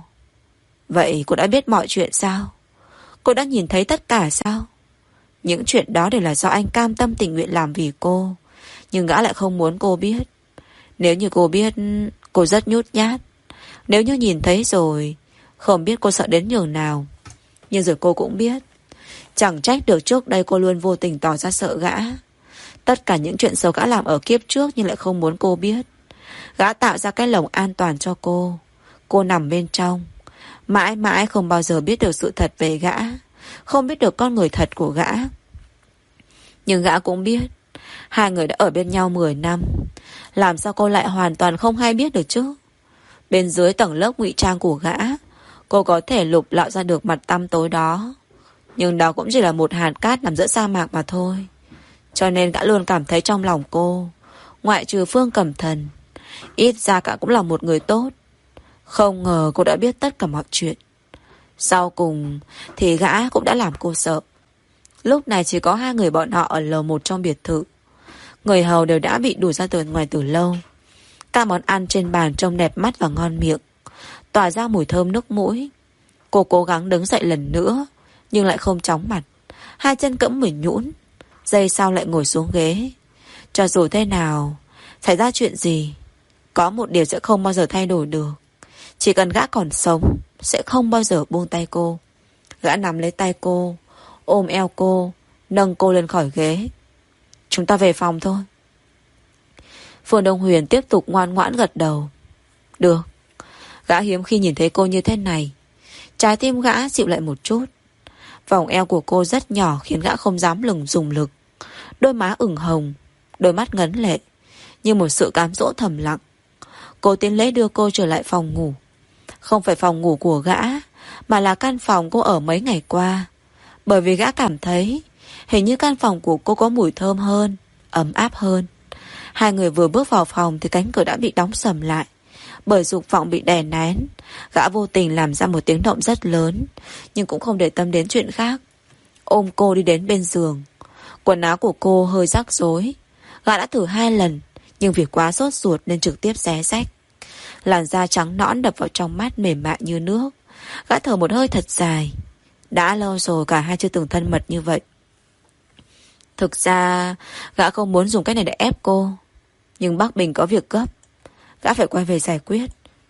Vậy cô đã biết mọi chuyện sao? Cô đã nhìn thấy tất cả sao? Những chuyện đó đều là do anh cam tâm tình nguyện làm vì cô, nhưng gã lại không muốn cô biết. Nếu như cô biết, cô rất nhút nhát. Nếu như nhìn thấy rồi, không biết cô sợ đến nhường nào. Nhưng rồi cô cũng biết, chẳng trách được trước đây cô luôn vô tình tỏ ra sợ gã. Tất cả những chuyện xấu gã làm ở kiếp trước nhưng lại không muốn cô biết. Gã tạo ra cái lồng an toàn cho cô. Cô nằm bên trong, mãi mãi không bao giờ biết được sự thật về gã, không biết được con người thật của gã. Nhưng gã cũng biết, hai người đã ở bên nhau mười năm. Làm sao cô lại hoàn toàn không hay biết được chứ? Bên dưới tầng lớp ngụy trang của gã, cô có thể lục lọi ra được mặt tăm tối đó. Nhưng đó cũng chỉ là một hạt cát nằm giữa sa mạc mà thôi. Cho nên gã luôn cảm thấy trong lòng cô, ngoại trừ Phương Cẩm Thần, ít ra cả cũng là một người tốt. Không ngờ cô đã biết tất cả mọi chuyện. Sau cùng thì gã cũng đã làm cô sợ. Lúc này chỉ có hai người bọn họ ở lầu một trong biệt thự. Người hầu đều đã bị đuổi ra từ ngoài từ lâu. Các món ăn trên bàn trông đẹp mắt và ngon miệng, tỏa ra mùi thơm nước mũi. Cô cố gắng đứng dậy lần nữa, nhưng lại không chóng mặt. Hai chân cẫm mủi nhũn, giây sau lại ngồi xuống ghế. Cho dù thế nào, xảy ra chuyện gì, có một điều sẽ không bao giờ thay đổi được. Chỉ cần gã còn sống, sẽ không bao giờ buông tay cô. Gã nắm lấy tay cô, ôm eo cô, nâng cô lên khỏi ghế. Chúng ta về phòng thôi. Phương Đông Huyền tiếp tục ngoan ngoãn gật đầu. Được. Gã hiếm khi nhìn thấy cô như thế này. Trái tim gã dịu lại một chút. Vòng eo của cô rất nhỏ khiến gã không dám lừng dùng lực. Đôi má ửng hồng, đôi mắt ngấn lệ, như một sự cám dỗ thầm lặng. Cô tiến lấy đưa cô trở lại phòng ngủ. Không phải phòng ngủ của gã, mà là căn phòng cô ở mấy ngày qua. Bởi vì gã cảm thấy hình như căn phòng của cô có mùi thơm hơn, ấm áp hơn. Hai người vừa bước vào phòng thì cánh cửa đã bị đóng sầm lại. Bởi dục vọng bị đè nén, gã vô tình làm ra một tiếng động rất lớn, nhưng cũng không để tâm đến chuyện khác. Ôm cô đi đến bên giường. Quần áo của cô hơi rắc rối. Gã đã thử hai lần, nhưng vì quá sốt ruột nên trực tiếp xé rách. Làn da trắng nõn đập vào trong mắt mềm mại như nước. Gã thở một hơi thật dài. Đã lâu rồi cả hai chưa từng thân mật như vậy. Thực ra gã không muốn dùng cách này để ép cô, nhưng Bắc Bình có việc gấp, gã phải quay về giải quyết.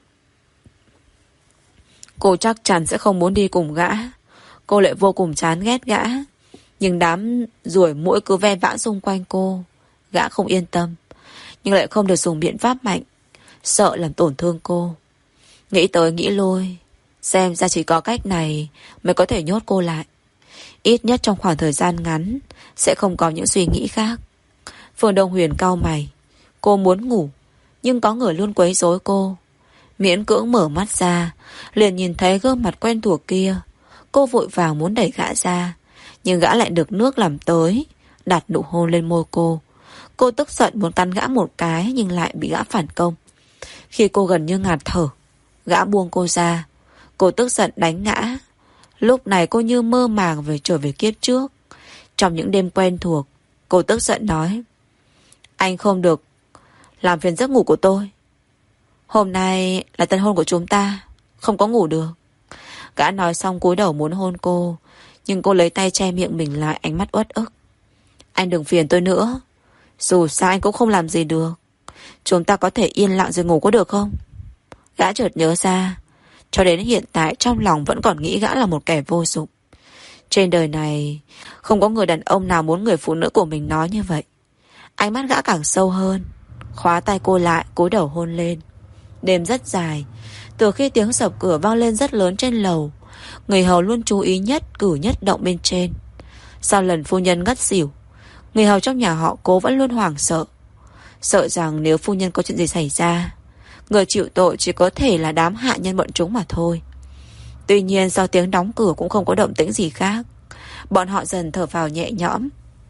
Cô chắc chắn sẽ không muốn đi cùng gã. Cô lại vô cùng chán ghét gã. Nhưng đám ruồi muỗi cứ ve vãn xung quanh cô. Gã không yên tâm, nhưng lại không được dùng biện pháp mạnh, sợ làm tổn thương cô. Nghĩ tới nghĩ lui, xem ra chỉ có cách này mới có thể nhốt cô lại. Ít nhất trong khoảng thời gian ngắn sẽ không có những suy nghĩ khác. Phương Đông Huyền cau mày. Cô muốn ngủ, nhưng có người luôn quấy rối cô. Miễn cưỡng mở mắt ra, liền nhìn thấy gương mặt quen thuộc kia. Cô vội vàng muốn đẩy gã ra, nhưng gã lại được nước làm tới, đặt nụ hôn lên môi cô. Cô tức giận muốn cắn gã một cái, nhưng lại bị gã phản công. Khi cô gần như ngạt thở, gã buông cô ra. Cô tức giận đánh ngã. Lúc này cô như mơ màng về trở về kiếp trước. Trong những đêm quen thuộc, cô tức giận nói: Anh không được làm phiền giấc ngủ của tôi. Hôm nay là tân hôn của chúng ta, không có ngủ được. Gã nói xong cúi đầu muốn hôn cô, nhưng cô lấy tay che miệng mình lại, ánh mắt uất ức. Anh đừng phiền tôi nữa. Dù sao anh cũng không làm gì được. Chúng ta có thể yên lặng rồi ngủ có được không? Gã chợt nhớ ra, cho đến hiện tại trong lòng vẫn còn nghĩ gã là một kẻ vô dụng. Trên đời này không có người đàn ông nào muốn người phụ nữ của mình nói như vậy. Ánh mắt gã càng sâu hơn, khóa tay cô lại, cúi đầu hôn lên. Đêm rất dài. Từ khi tiếng sập cửa vang lên rất lớn trên lầu, người hầu luôn chú ý nhất cử nhất động bên trên. Sau lần phu nhân ngất xỉu, người hầu trong nhà họ Cố vẫn luôn hoảng sợ. Sợ rằng nếu phu nhân có chuyện gì xảy ra, người chịu tội chỉ có thể là đám hạ nhân bọn chúng mà thôi. Tuy nhiên sau tiếng đóng cửa cũng không có động tĩnh gì khác. Bọn họ dần thở phào nhẹ nhõm.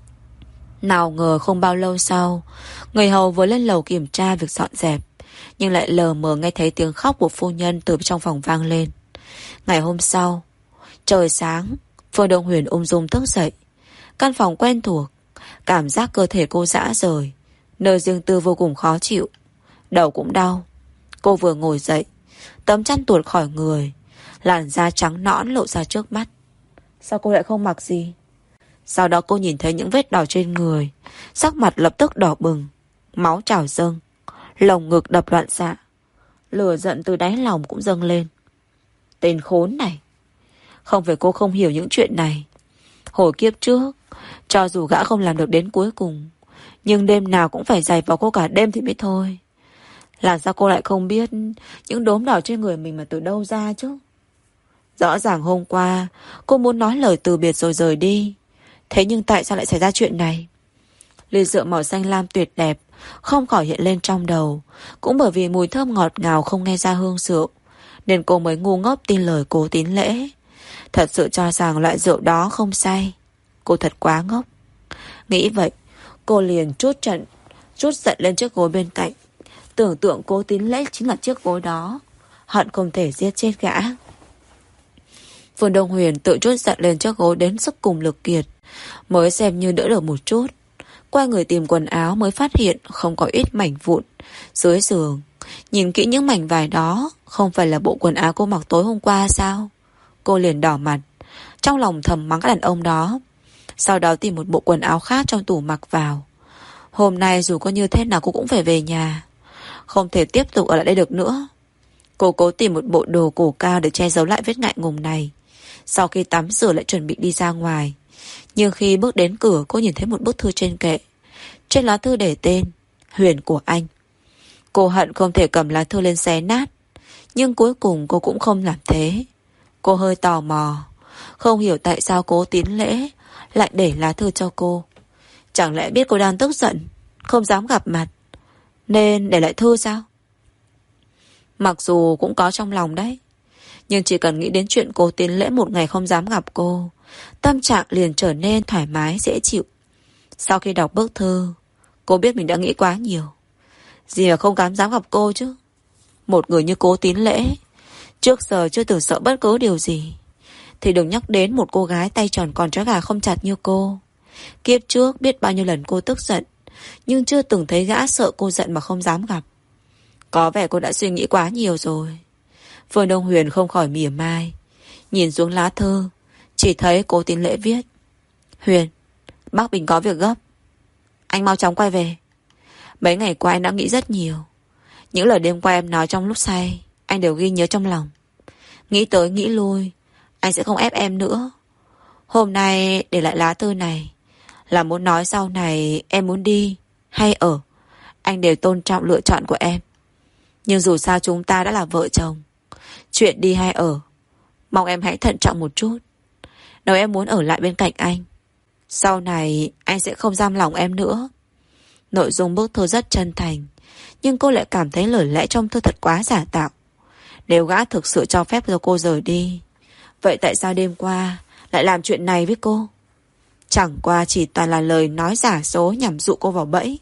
Nào ngờ không bao lâu sau, người hầu vừa lên lầu kiểm tra việc dọn dẹp, nhưng lại lờ mờ nghe thấy tiếng khóc của phu nhân từ trong phòng vang lên. Ngày hôm sau, trời sáng, Phương Đông Huyền ung dung thức dậy. Căn phòng quen thuộc, cảm giác cơ thể cô rã rời, nơi riêng tư vô cùng khó chịu. Đầu cũng đau. Cô vừa ngồi dậy, tấm chăn tuột khỏi người, làn da trắng nõn lộ ra trước mắt. Sao cô lại không mặc gì? Sau đó cô nhìn thấy những vết đỏ trên người, sắc mặt lập tức đỏ bừng, máu trào dâng, lồng ngực đập loạn xạ. Lửa giận từ đáy lòng cũng dâng lên. Tên khốn này. Không phải cô không hiểu những chuyện này. Hồi kiếp trước, cho dù gã không làm được đến cuối cùng, nhưng đêm nào cũng phải giày vào cô cả đêm thì biết thôi. Làm sao cô lại không biết những đốm đỏ trên người mình mà từ đâu ra chứ? Rõ ràng hôm qua cô muốn nói lời từ biệt rồi rời đi, thế nhưng tại sao lại xảy ra chuyện này? Ly rượu màu xanh lam tuyệt đẹp không khỏi hiện lên trong đầu. Cũng bởi vì mùi thơm ngọt ngào không nghe ra hương rượu, nên cô mới ngu ngốc tin lời Cố Tín Lễ. Thật sự cho rằng loại rượu đó không say. Cô thật quá ngốc. Nghĩ vậy, cô liền trút trận Trút giận lên chiếc gối bên cạnh, tưởng tượng Cố Tín Lễ chính là chiếc gối đó. hận không thể giết chết gã. Phương Đông Huyền tự trút giận lên chiếc gối đến sức cùng lực kiệt, mới xem như đỡ được một chút. Qua người tìm quần áo mới phát hiện không có ít mảnh vụn dưới giường. Nhìn kỹ những mảnh vải đó, không phải là bộ quần áo cô mặc tối hôm qua sao? Cô liền đỏ mặt, trong lòng thầm mắng các đàn ông đó. Sau đó tìm một bộ quần áo khác trong tủ mặc vào. Hôm nay dù có như thế nào cô cũng phải về nhà, không thể tiếp tục ở lại đây được nữa. Cô cố tìm một bộ đồ cổ cao để che giấu lại vết ngại ngùng này. Sau khi tắm rửa lại chuẩn bị đi ra ngoài. Nhưng khi bước đến cửa, cô nhìn thấy một bức thư trên kệ. Trên lá thư để tên Huyền của anh. Cô hận không thể cầm lá thư lên xé nát, nhưng cuối cùng cô cũng không làm thế. Cô hơi tò mò, không hiểu tại sao Cố Tín Lễ lại để lá thư cho cô. Chẳng lẽ biết cô đang tức giận, không dám gặp mặt, nên để lại thư sao? Mặc dù cũng có trong lòng đấy, nhưng chỉ cần nghĩ đến chuyện Cố Tín Lễ một ngày không dám gặp cô, tâm trạng liền trở nên thoải mái dễ chịu. Sau khi đọc bức thư, cô biết mình đã nghĩ quá nhiều. Gì mà không dám dám gặp cô chứ. Một người như Cố Tín Lễ, trước giờ chưa từng sợ bất cứ điều gì, thì đừng nhắc đến một cô gái tay tròn còn trói gà không chặt như cô. Kiếp trước biết bao nhiêu lần cô tức giận, nhưng chưa từng thấy gã sợ cô giận mà không dám gặp. Có vẻ cô đã suy nghĩ quá nhiều rồi. Phương Đông Huyền không khỏi mỉa mai, nhìn xuống lá thư, chỉ thấy Cố Tín Lễ viết: Huyền, Bắc Bình có việc gấp, anh mau chóng quay về. Mấy ngày qua anh đã nghĩ rất nhiều. Những lời đêm qua em nói trong lúc say, anh đều ghi nhớ trong lòng. Nghĩ tới nghĩ lui, anh sẽ không ép em nữa. Hôm nay để lại lá thư này là muốn nói sau này em muốn đi hay ở, anh đều tôn trọng lựa chọn của em. Nhưng dù sao chúng ta đã là vợ chồng, chuyện đi hay ở, mong em hãy thận trọng một chút. Nếu em muốn ở lại bên cạnh anh, sau này anh sẽ không giam lòng em nữa. Nội dung bức thư rất chân thành, nhưng cô lại cảm thấy lời lẽ trong thư thật quá giả tạo. Nếu gã thực sự cho phép cho cô rời đi, vậy tại sao đêm qua lại làm chuyện này với cô? Chẳng qua chỉ toàn là lời nói giả dối nhằm dụ cô vào bẫy.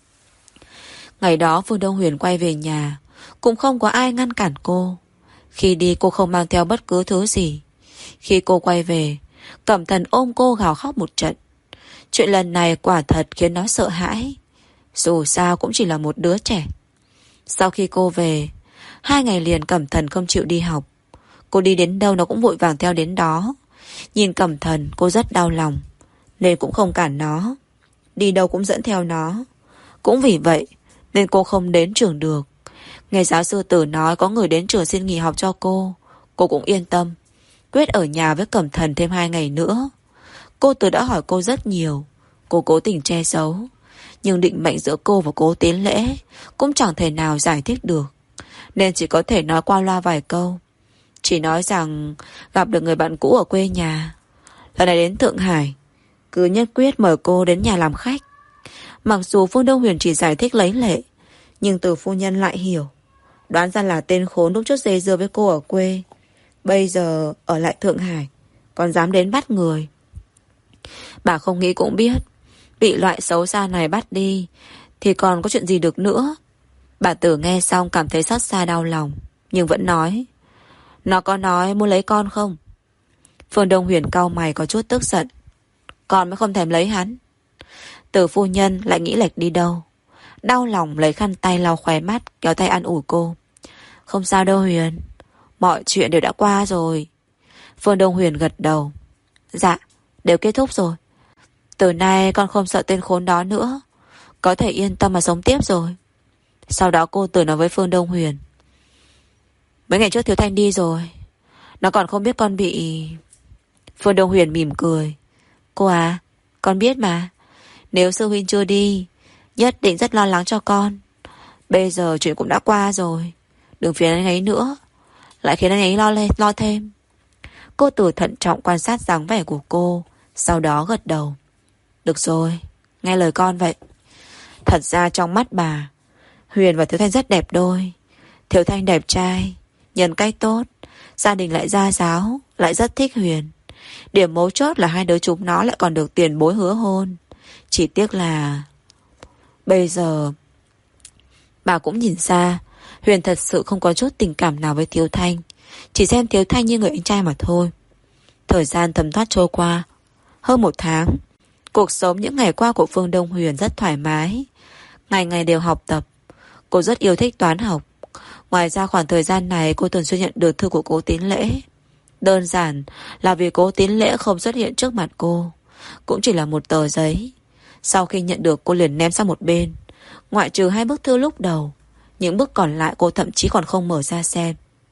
Ngày đó Phương Đông Huyền quay về nhà, cũng không có ai ngăn cản cô. Khi đi cô không mang theo bất cứ thứ gì. Khi cô quay về, Cẩm Thần ôm cô gào khóc một trận. Chuyện lần này quả thật khiến nó sợ hãi. Dù sao cũng chỉ là một đứa trẻ. Sau khi cô về, hai ngày liền Cẩm Thần không chịu đi học. Cô đi đến đâu nó cũng vội vàng theo đến đó. Nhìn Cẩm Thần cô rất đau lòng, nên cũng không cản nó. Đi đâu cũng dẫn theo nó. Cũng vì vậy nên cô không đến trường được. Nghe giáo sư Tử nói có người đến trường xin nghỉ học cho cô, cô cũng yên tâm, quyết ở nhà với Cẩm Thần thêm hai ngày nữa. Cô Tử đã hỏi cô rất nhiều. Cô cố tình che giấu, nhưng định mệnh giữa cô và Cố Tín Lễ cũng chẳng thể nào giải thích được, nên chỉ có thể nói qua loa vài câu. Chỉ nói rằng gặp được người bạn cũ ở quê nhà, lần này đến Thượng Hải, cứ nhất quyết mời cô đến nhà làm khách. Mặc dù Phương Đông Huyền chỉ giải thích lấy lệ, nhưng Từ phu nhân lại hiểu, đoán ra là tên khốn lúc trước dây dưa với cô ở quê, bây giờ ở lại Thượng Hải, còn dám đến bắt người. Bà không nghĩ cũng biết, bị loại xấu xa này bắt đi thì còn có chuyện gì được nữa. Bà Tử nghe xong cảm thấy xót xa đau lòng, nhưng vẫn nói: Nó có nói muốn lấy con không? Phương Đông Huyền cau mày có chút tức giận. Con mới không thèm lấy hắn. Từ phu nhân lại nghĩ lệch đi đâu. Đau lòng lấy khăn tay lau khóe mắt, kéo tay an ủi cô. Không sao đâu Huyền, mọi chuyện đều đã qua rồi. Phương Đông Huyền gật đầu. Dạ, đều kết thúc rồi. Từ nay con không sợ tên khốn đó nữa, có thể yên tâm mà sống tiếp rồi. Sau đó cô Tử nói với Phương Đông Huyền: Mấy ngày trước Thiếu Thanh đi rồi, nó còn không biết con bị... Phương Đông Huyền mỉm cười. Cô à, con biết mà. Nếu sư huynh chưa đi, nhất định rất lo lắng cho con. Bây giờ chuyện cũng đã qua rồi, đừng phiền anh ấy nữa, lại khiến anh ấy lo lên lo thêm. Cô Tử thận trọng quan sát dáng vẻ của cô, sau đó gật đầu. Được rồi, nghe lời con vậy. Thật ra trong mắt bà, Huyền và Thiếu Thanh rất đẹp đôi. Thiếu Thanh đẹp trai, nhân cách tốt, gia đình lại gia giáo, lại rất thích Huyền. Điểm mấu chốt là hai đứa chúng nó lại còn được tiền bối hứa hôn. Chỉ tiếc là bây giờ bà cũng nhìn ra Huyền thật sự không có chút tình cảm nào với Thiếu Thanh, chỉ xem Thiếu Thanh như người anh trai mà thôi. Thời gian thấm thoát trôi qua hơn một tháng. Cuộc sống những ngày qua của Phương Đông Huyền rất thoải mái, ngày ngày đều học tập. Cô rất yêu thích toán học. Ngoài ra khoảng thời gian này cô thường xuyên nhận được thư của Cố Tín Lễ. Đơn giản là vì Cố Tín Lễ không xuất hiện trước mặt cô, cũng chỉ là một tờ giấy. Sau khi nhận được cô liền ném sang một bên. Ngoại trừ hai bức thư lúc đầu, những bức còn lại cô thậm chí còn không mở ra xem.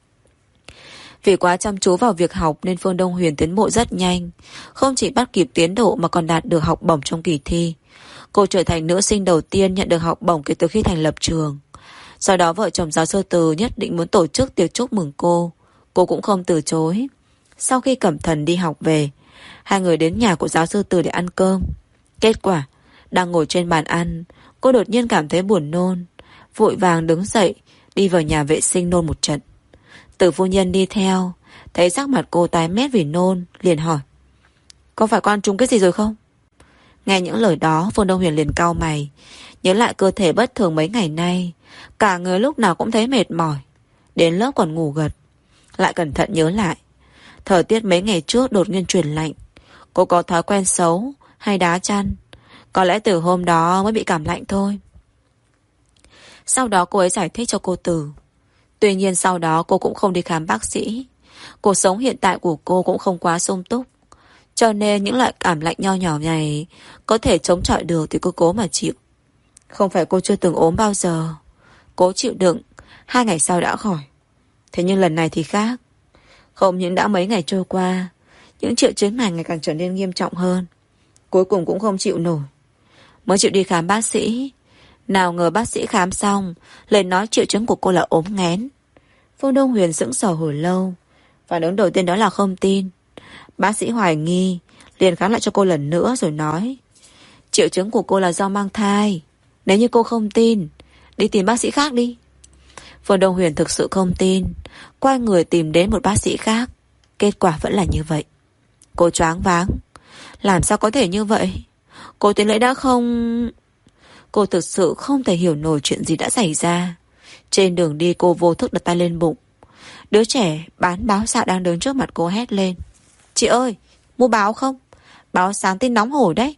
Vì quá chăm chú vào việc học nên Phương Đông Huyền tiến bộ rất nhanh. Không chỉ bắt kịp tiến độ mà còn đạt được học bổng trong kỳ thi. Cô trở thành nữ sinh đầu tiên nhận được học bổng kể từ khi thành lập trường. Sau đó vợ chồng giáo sư Từ nhất định muốn tổ chức tiệc chúc mừng cô. Cô cũng không từ chối. Sau khi Cẩm Thần đi học về, hai người đến nhà của giáo sư Từ để ăn cơm. Kết quả, đang ngồi trên bàn ăn, cô đột nhiên cảm thấy buồn nôn. Vội vàng đứng dậy, đi vào nhà vệ sinh nôn một trận. Từ phu nhân đi theo, thấy sắc mặt cô tái mét vì nôn, liền hỏi: có phải con ăn trúng cái gì rồi không? Nghe những lời đó, Phương Đông Huyền liền cau mày, nhớ lại cơ thể bất thường mấy ngày nay, cả người lúc nào cũng thấy mệt mỏi, đến lớp còn ngủ gật. Lại cẩn thận nhớ lại, thời tiết mấy ngày trước đột nhiên chuyển lạnh, cô có thói quen xấu hay đá chăn, có lẽ từ hôm đó mới bị cảm lạnh thôi. Sau đó cô ấy giải thích cho cô Từ. Tuy nhiên sau đó cô cũng không đi khám bác sĩ. Cuộc sống hiện tại của cô cũng không quá sung túc, cho nên những loại cảm lạnh nho nhỏ này có thể chống chọi được thì cô cố mà chịu. Không phải cô chưa từng ốm bao giờ, cố chịu đựng, hai ngày sau đã khỏi. Thế nhưng lần này thì khác. Không những đã mấy ngày trôi qua, những triệu chứng này ngày càng trở nên nghiêm trọng hơn. Cuối cùng cũng không chịu nổi, mới chịu đi khám bác sĩ. Nào ngờ bác sĩ khám xong lời nói triệu chứng của cô là ốm nghén. Phương Đông Huyền sững sờ hồi lâu. Phản ứng đầu tiên đó là không tin. Bác sĩ hoài nghi, liền khám lại cho cô lần nữa rồi nói: triệu chứng của cô là do mang thai. Nếu như cô không tin, đi tìm bác sĩ khác đi. Phương Đông Huyền thực sự không tin, quay người tìm đến một bác sĩ khác. Kết quả vẫn là như vậy. Cô choáng váng. Làm sao có thể như vậy? Cô Tiến Lễ đã không... Cô thực sự không thể hiểu nổi chuyện gì đã xảy ra. Trên đường đi cô vô thức đặt tay lên bụng. Đứa trẻ bán báo dạo đang đứng trước mặt cô hét lên: chị ơi, mua báo không? Báo sáng tin nóng hổi đấy.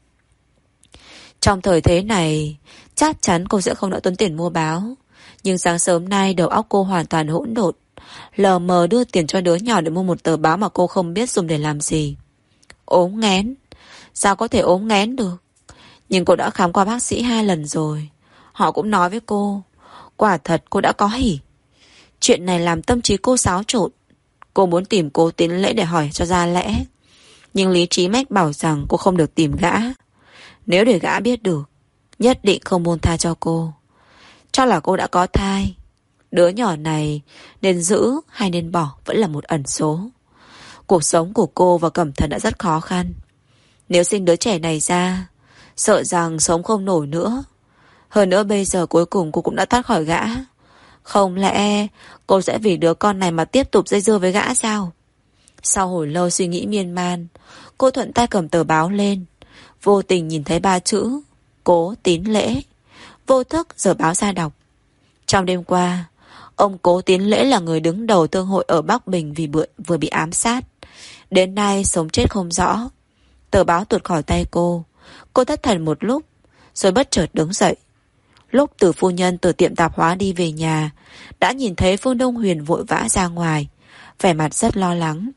Trong thời thế này, chắc chắn cô sẽ không nỡ tốn tiền mua báo. Nhưng sáng sớm nay đầu óc cô hoàn toàn hỗn độn, lờ mờ đưa tiền cho đứa nhỏ để mua một tờ báo mà cô không biết dùng để làm gì. Ốm nghén? Sao có thể ốm nghén được? Nhưng cô đã khám qua bác sĩ hai lần rồi. Họ cũng nói với cô, quả thật cô đã có hỉ. Chuyện này làm tâm trí cô xáo trộn. Cô muốn tìm Cố Tín Lễ để hỏi cho ra lẽ. Nhưng lý trí mách bảo rằng cô không được tìm gã. Nếu để gã biết được, nhất định không buông tha cho cô. Cho là cô đã có thai. Đứa nhỏ này nên giữ hay nên bỏ vẫn là một ẩn số. Cuộc sống của cô và Cẩm Thần đã rất khó khăn. Nếu sinh đứa trẻ này ra, sợ rằng sống không nổi nữa. Hơn nữa bây giờ cuối cùng cô cũng đã thoát khỏi gã. Không lẽ cô sẽ vì đứa con này mà tiếp tục dây dưa với gã sao? Sau hồi lâu suy nghĩ miên man, cô thuận tay cầm tờ báo lên, vô tình nhìn thấy ba chữ Cố Tín Lễ. Vô thức giở báo ra đọc. Trong đêm qua, ông Cố Tín Lễ là người đứng đầu thương hội ở Bắc Bình vì bữa, vừa bị ám sát. Đến nay sống chết không rõ. Tờ báo tuột khỏi tay cô. Cô thất thần một lúc, rồi bất chợt đứng dậy. Lúc Từ phu nhân từ tiệm tạp hóa đi về nhà, đã nhìn thấy Phương Đông Huyền vội vã ra ngoài, vẻ mặt rất lo lắng.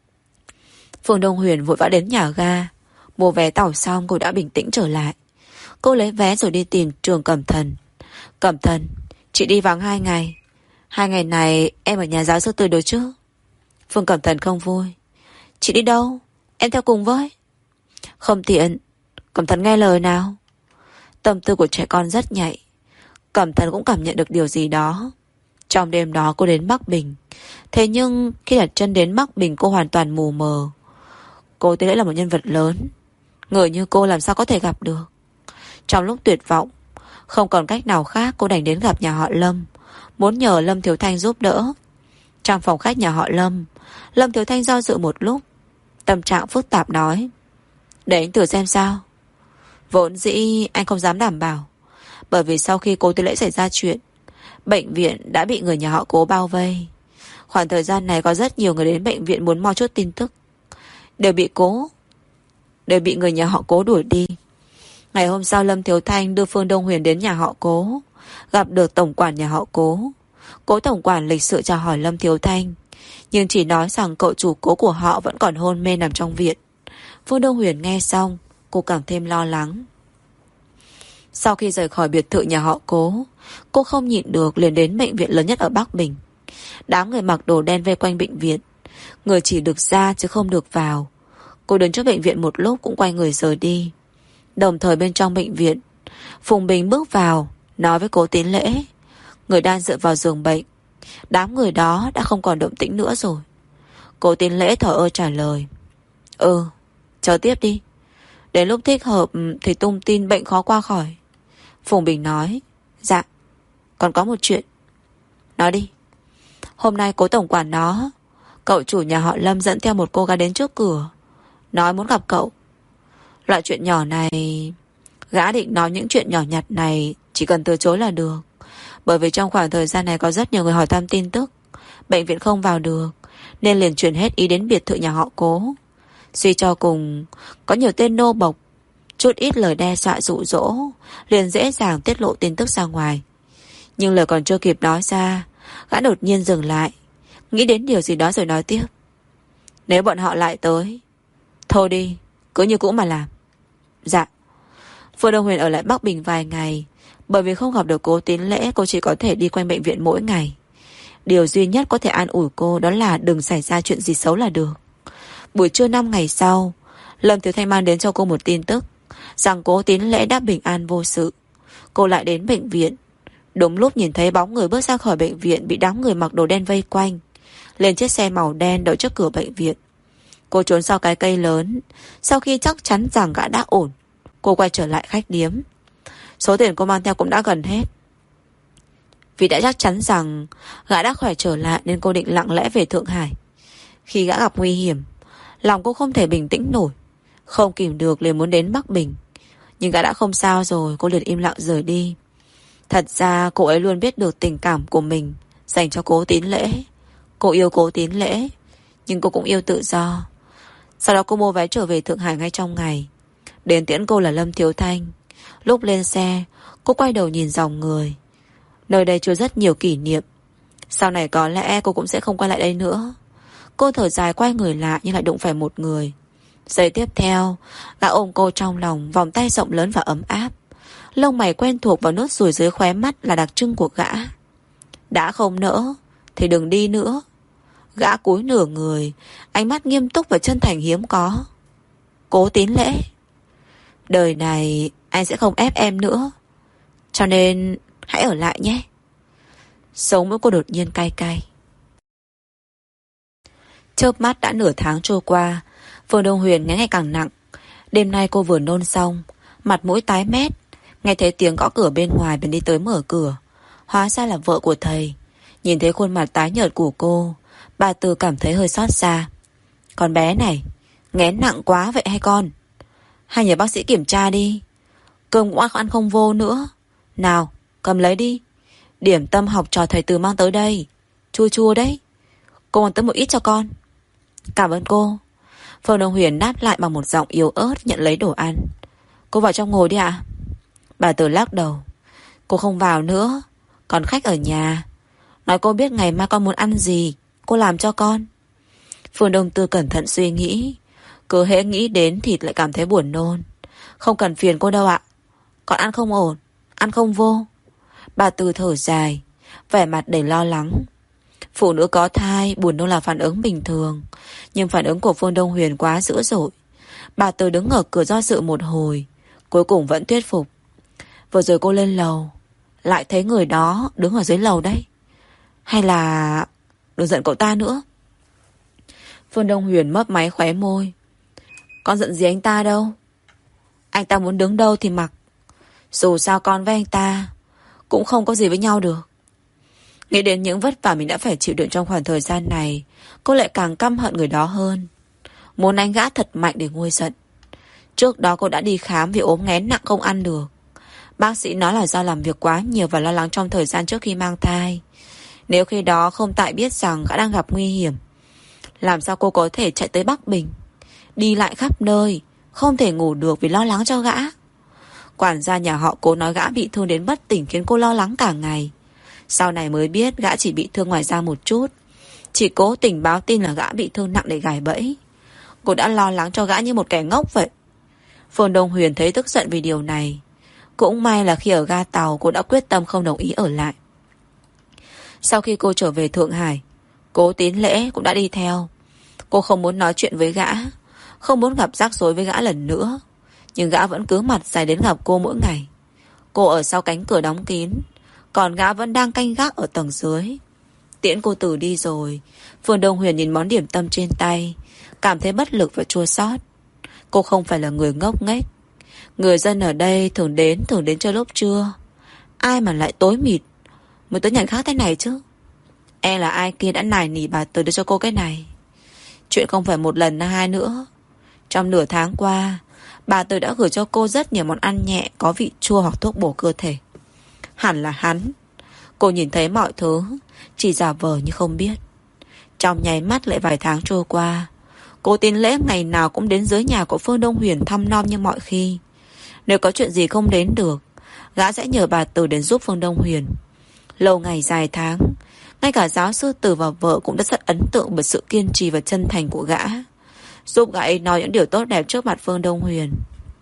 Phương Đông Huyền vội vã đến nhà ga, mua vé tàu xong cô đã bình tĩnh trở lại. Cô lấy vé rồi đi tìm trường Cẩm Thần. Cẩm Thần, chị đi vắng hai ngày. Hai ngày này em ở nhà giáo sư Từ được chứ? Phương Cẩm Thần không vui. Chị đi đâu? Em theo cùng với. Không tiện. Cẩm Thần nghe lời nào. Tâm tư của trẻ con rất nhạy. Cẩm Thần cũng cảm nhận được điều gì đó. Trong đêm đó cô đến Bắc Bình. Thế nhưng khi đặt chân đến Bắc Bình cô hoàn toàn mù mờ. Cô Tín Lễ là một nhân vật lớn, người như cô làm sao có thể gặp được. Trong lúc tuyệt vọng, không còn cách nào khác, cô đành đến gặp nhà họ Lâm, muốn nhờ Lâm Thiếu Thanh giúp đỡ. Trong phòng khách nhà họ Lâm, Lâm Thiếu Thanh do dự một lúc, tâm trạng phức tạp nói: để anh thử xem sao. Vốn dĩ anh không dám đảm bảo, bởi vì sau khi cô Tín Lễ xảy ra chuyện, Bệnh viện đã bị người nhà họ Cố bao vây. Khoảng thời gian này có rất nhiều người đến bệnh viện muốn mo chút tin tức. Đều bị cố Đều bị người nhà họ Cố đuổi đi. Ngày hôm sau Lâm Thiếu Thanh đưa Phương Đông Huyền đến nhà họ Cố, gặp được tổng quản nhà họ Cố. Cố tổng quản lịch sự chào hỏi Lâm Thiếu Thanh, nhưng chỉ nói rằng cậu chủ Cố của họ vẫn còn hôn mê nằm trong viện. Phương Đông Huyền nghe xong, cô càng thêm lo lắng. Sau khi rời khỏi biệt thự nhà họ Cố, cô không nhịn được liền đến bệnh viện lớn nhất ở Bắc Bình. Đám người mặc đồ đen vây quanh bệnh viện, người chỉ được ra chứ không được vào. Cô đứng trước bệnh viện một lúc cũng quay người rời đi. Đồng thời bên trong bệnh viện, Phùng Bình bước vào, nói với Cố Tín Lễ, người đang dựa vào giường bệnh. Đám người đó đã không còn động tĩnh nữa rồi. Cố Tín Lễ thở ơ trả lời, Ừ, chờ tiếp đi. Đến lúc thích hợp thì tung tin bệnh khó qua khỏi. Phùng Bình nói, Dạ, còn có một chuyện. Nói đi. Hôm nay Cố tổng quản nó, cậu chủ nhà họ Lâm dẫn theo một cô gái đến trước cửa, nói muốn gặp cậu. Loại chuyện nhỏ này, gã định nói những chuyện nhỏ nhặt này chỉ cần từ chối là được. Bởi vì trong khoảng thời gian này có rất nhiều người hỏi thăm tin tức, bệnh viện không vào được, nên liền chuyển hết ý đến biệt thự nhà họ Cố. Suy cho cùng, có nhiều tên nô bộc, chút ít lời đe dọa dụ dỗ, liền dễ dàng tiết lộ tin tức ra ngoài. Nhưng lời còn chưa kịp nói ra, gã đột nhiên dừng lại, nghĩ đến điều gì đó rồi nói tiếp. Nếu bọn họ lại tới, thôi đi, cứ như cũ mà làm. Dạ. Phương Đông Huyền ở lại Bắc Bình vài ngày. Bởi vì không gặp được Cố Tín Lễ, cô chỉ có thể đi quanh bệnh viện mỗi ngày. Điều duy nhất có thể an ủi cô đó là đừng xảy ra chuyện gì xấu là được. Buổi trưa năm ngày sau, Lâm Thiếu Thanh mang đến cho cô một tin tức rằng Cố Tín Lễ đã bình an vô sự. Cô lại đến bệnh viện, đúng lúc nhìn thấy bóng người bước ra khỏi bệnh viện bị đám người mặc đồ đen vây quanh, lên chiếc xe màu đen đậu trước cửa bệnh viện. Cô trốn sau cái cây lớn. Sau khi chắc chắn rằng gã đã ổn, cô quay trở lại khách điếm. Số tiền cô mang theo cũng đã gần hết. Vì đã chắc chắn rằng gã đã khỏe trở lại, nên cô định lặng lẽ về Thượng Hải. Khi gã gặp nguy hiểm, lòng cô không thể bình tĩnh nổi, không kìm được liền muốn đến Bắc Bình. Nhưng gã đã không sao rồi, cô liền im lặng rời đi. Thật ra cô ấy luôn biết được tình cảm của mình dành cho Cố Tín Lễ. Cô yêu Cố Tín Lễ, nhưng cô cũng yêu tự do. Sau đó cô mua vé trở về Thượng Hải ngay trong ngày. Đến tiễn cô là Lâm Thiếu Thanh. Lúc lên xe, cô quay đầu nhìn dòng người. Nơi đây chứa rất nhiều kỷ niệm. Sau này có lẽ cô cũng sẽ không quay lại đây nữa. Cô thở dài quay người lại, nhưng lại đụng phải một người. Giây tiếp theo, gã ôm cô trong lòng, vòng tay rộng lớn và ấm áp. Lông mày quen thuộc và nốt ruồi dưới khóe mắt là đặc trưng của gã. Đã không nỡ thì đừng đi nữa. Gã cúi nửa người, ánh mắt nghiêm túc và chân thành hiếm có. Cố Tín Lễ, đời này anh sẽ không ép em nữa, cho nên hãy ở lại nhé. Sống mũi cô đột nhiên cay cay. Chớp mắt đã nửa tháng trôi qua. Phương Đông Huyền ngày ngày càng nặng. Đêm nay cô vừa nôn xong, mặt mũi tái mét, nghe thấy tiếng gõ cửa bên ngoài bèn đi tới mở cửa. Hóa ra là vợ của thầy. Nhìn thấy khuôn mặt tái nhợt của cô, bà Từ cảm thấy hơi xót xa. Con bé này nghén nặng quá vậy hay con? Hay nhờ bác sĩ kiểm tra đi. Cơm cũng ăn không vô nữa. Nào, cầm lấy đi. Điểm tâm học trò thầy Từ mang tới đây, chua chua đấy. Cô mang tới một ít cho con. Cảm ơn cô. Phương Đông Huyền đáp lại bằng một giọng yếu ớt, nhận lấy đồ ăn. Cô vào trong ngồi đi ạ. Bà Từ lắc đầu. Cô không vào nữa, còn khách ở nhà. Nói cô biết ngày mai con muốn ăn gì, cô làm cho con. Phương Đông Tư cẩn thận suy nghĩ. Cứ hễ nghĩ đến thịt lại cảm thấy buồn nôn. Không cần phiền cô đâu ạ. Con ăn không ổn, ăn không vô. Bà Từ thở dài, vẻ mặt đầy lo lắng. Phụ nữ có thai buồn nôn là phản ứng bình thường, nhưng phản ứng của Phương Đông Huyền quá dữ dội. Bà Từ đứng ở cửa do dự một hồi, cuối cùng vẫn thuyết phục. Vừa rồi cô lên lầu, lại thấy người đó đứng ở dưới lầu đấy. Hay là... đừng giận cậu ta nữa. Phương Đông Huyền mấp máy khóe môi. Con giận gì anh ta đâu. Anh ta muốn đứng đâu thì mặc. Dù sao con với anh ta cũng không có gì với nhau được. Nghĩ đến những vất vả mình đã phải chịu đựng trong khoảng thời gian này, cô lại càng căm hận người đó hơn. Muốn anh gã thật mạnh để nguôi giận. Trước đó cô đã đi khám vì ốm nghén nặng không ăn được. Bác sĩ nói là do làm việc quá nhiều và lo lắng trong thời gian trước khi mang thai. Nếu khi đó không tại biết rằng gã đang gặp nguy hiểm, làm sao cô có thể chạy tới Bắc Bình, đi lại khắp nơi, không thể ngủ được vì lo lắng cho gã. Quản gia nhà họ Cố nói gã bị thương đến bất tỉnh, khiến cô lo lắng cả ngày. Sau này mới biết gã chỉ bị thương ngoài da một chút, chỉ cố tình báo tin là gã bị thương nặng để gài bẫy. Cô đã lo lắng cho gã như một kẻ ngốc vậy. Phương Đông Huyền thấy tức giận vì điều này. Cũng may là khi ở ga tàu, cô đã quyết tâm không đồng ý ở lại. Sau khi cô trở về Thượng Hải, Cố Tín Lễ cũng đã đi theo. Cô không muốn nói chuyện với gã, không muốn gặp rắc rối với gã lần nữa, nhưng gã vẫn cứ mặt dày đến gặp cô mỗi ngày. Cô ở sau cánh cửa đóng kín, còn gã vẫn đang canh gác ở tầng dưới. Tiễn cô Tử đi rồi, Phương Đông Huyền nhìn món điểm tâm trên tay, cảm thấy bất lực và chua xót. Cô không phải là người ngốc nghếch. Người dân ở đây thường đến Thường đến chơi lúc trưa. Ai mà lại tối mịt mới tới nhận khác thế này chứ. E là ai kia đã nài nỉ bà Từ đưa cho cô cái này. Chuyện không phải một lần hai nữa. Trong nửa tháng qua, bà Từ đã gửi cho cô rất nhiều món ăn nhẹ, có vị chua hoặc thuốc bổ cơ thể. Hẳn là hắn. Cô nhìn thấy mọi thứ, chỉ giả vờ như không biết. Trong nháy mắt lại vài tháng trôi qua, Cố Tín Lễ ngày nào cũng đến dưới nhà của Phương Đông Huyền thăm nom như mọi khi. Nếu có chuyện gì không đến được, gã sẽ nhờ bà Từ đến giúp Phương Đông Huyền. Lâu ngày dài tháng, ngay cả giáo sư Từ và vợ cũng đã rất ấn tượng bởi sự kiên trì và chân thành của gã, giúp gã ấy nói những điều tốt đẹp trước mặt Phương Đông Huyền.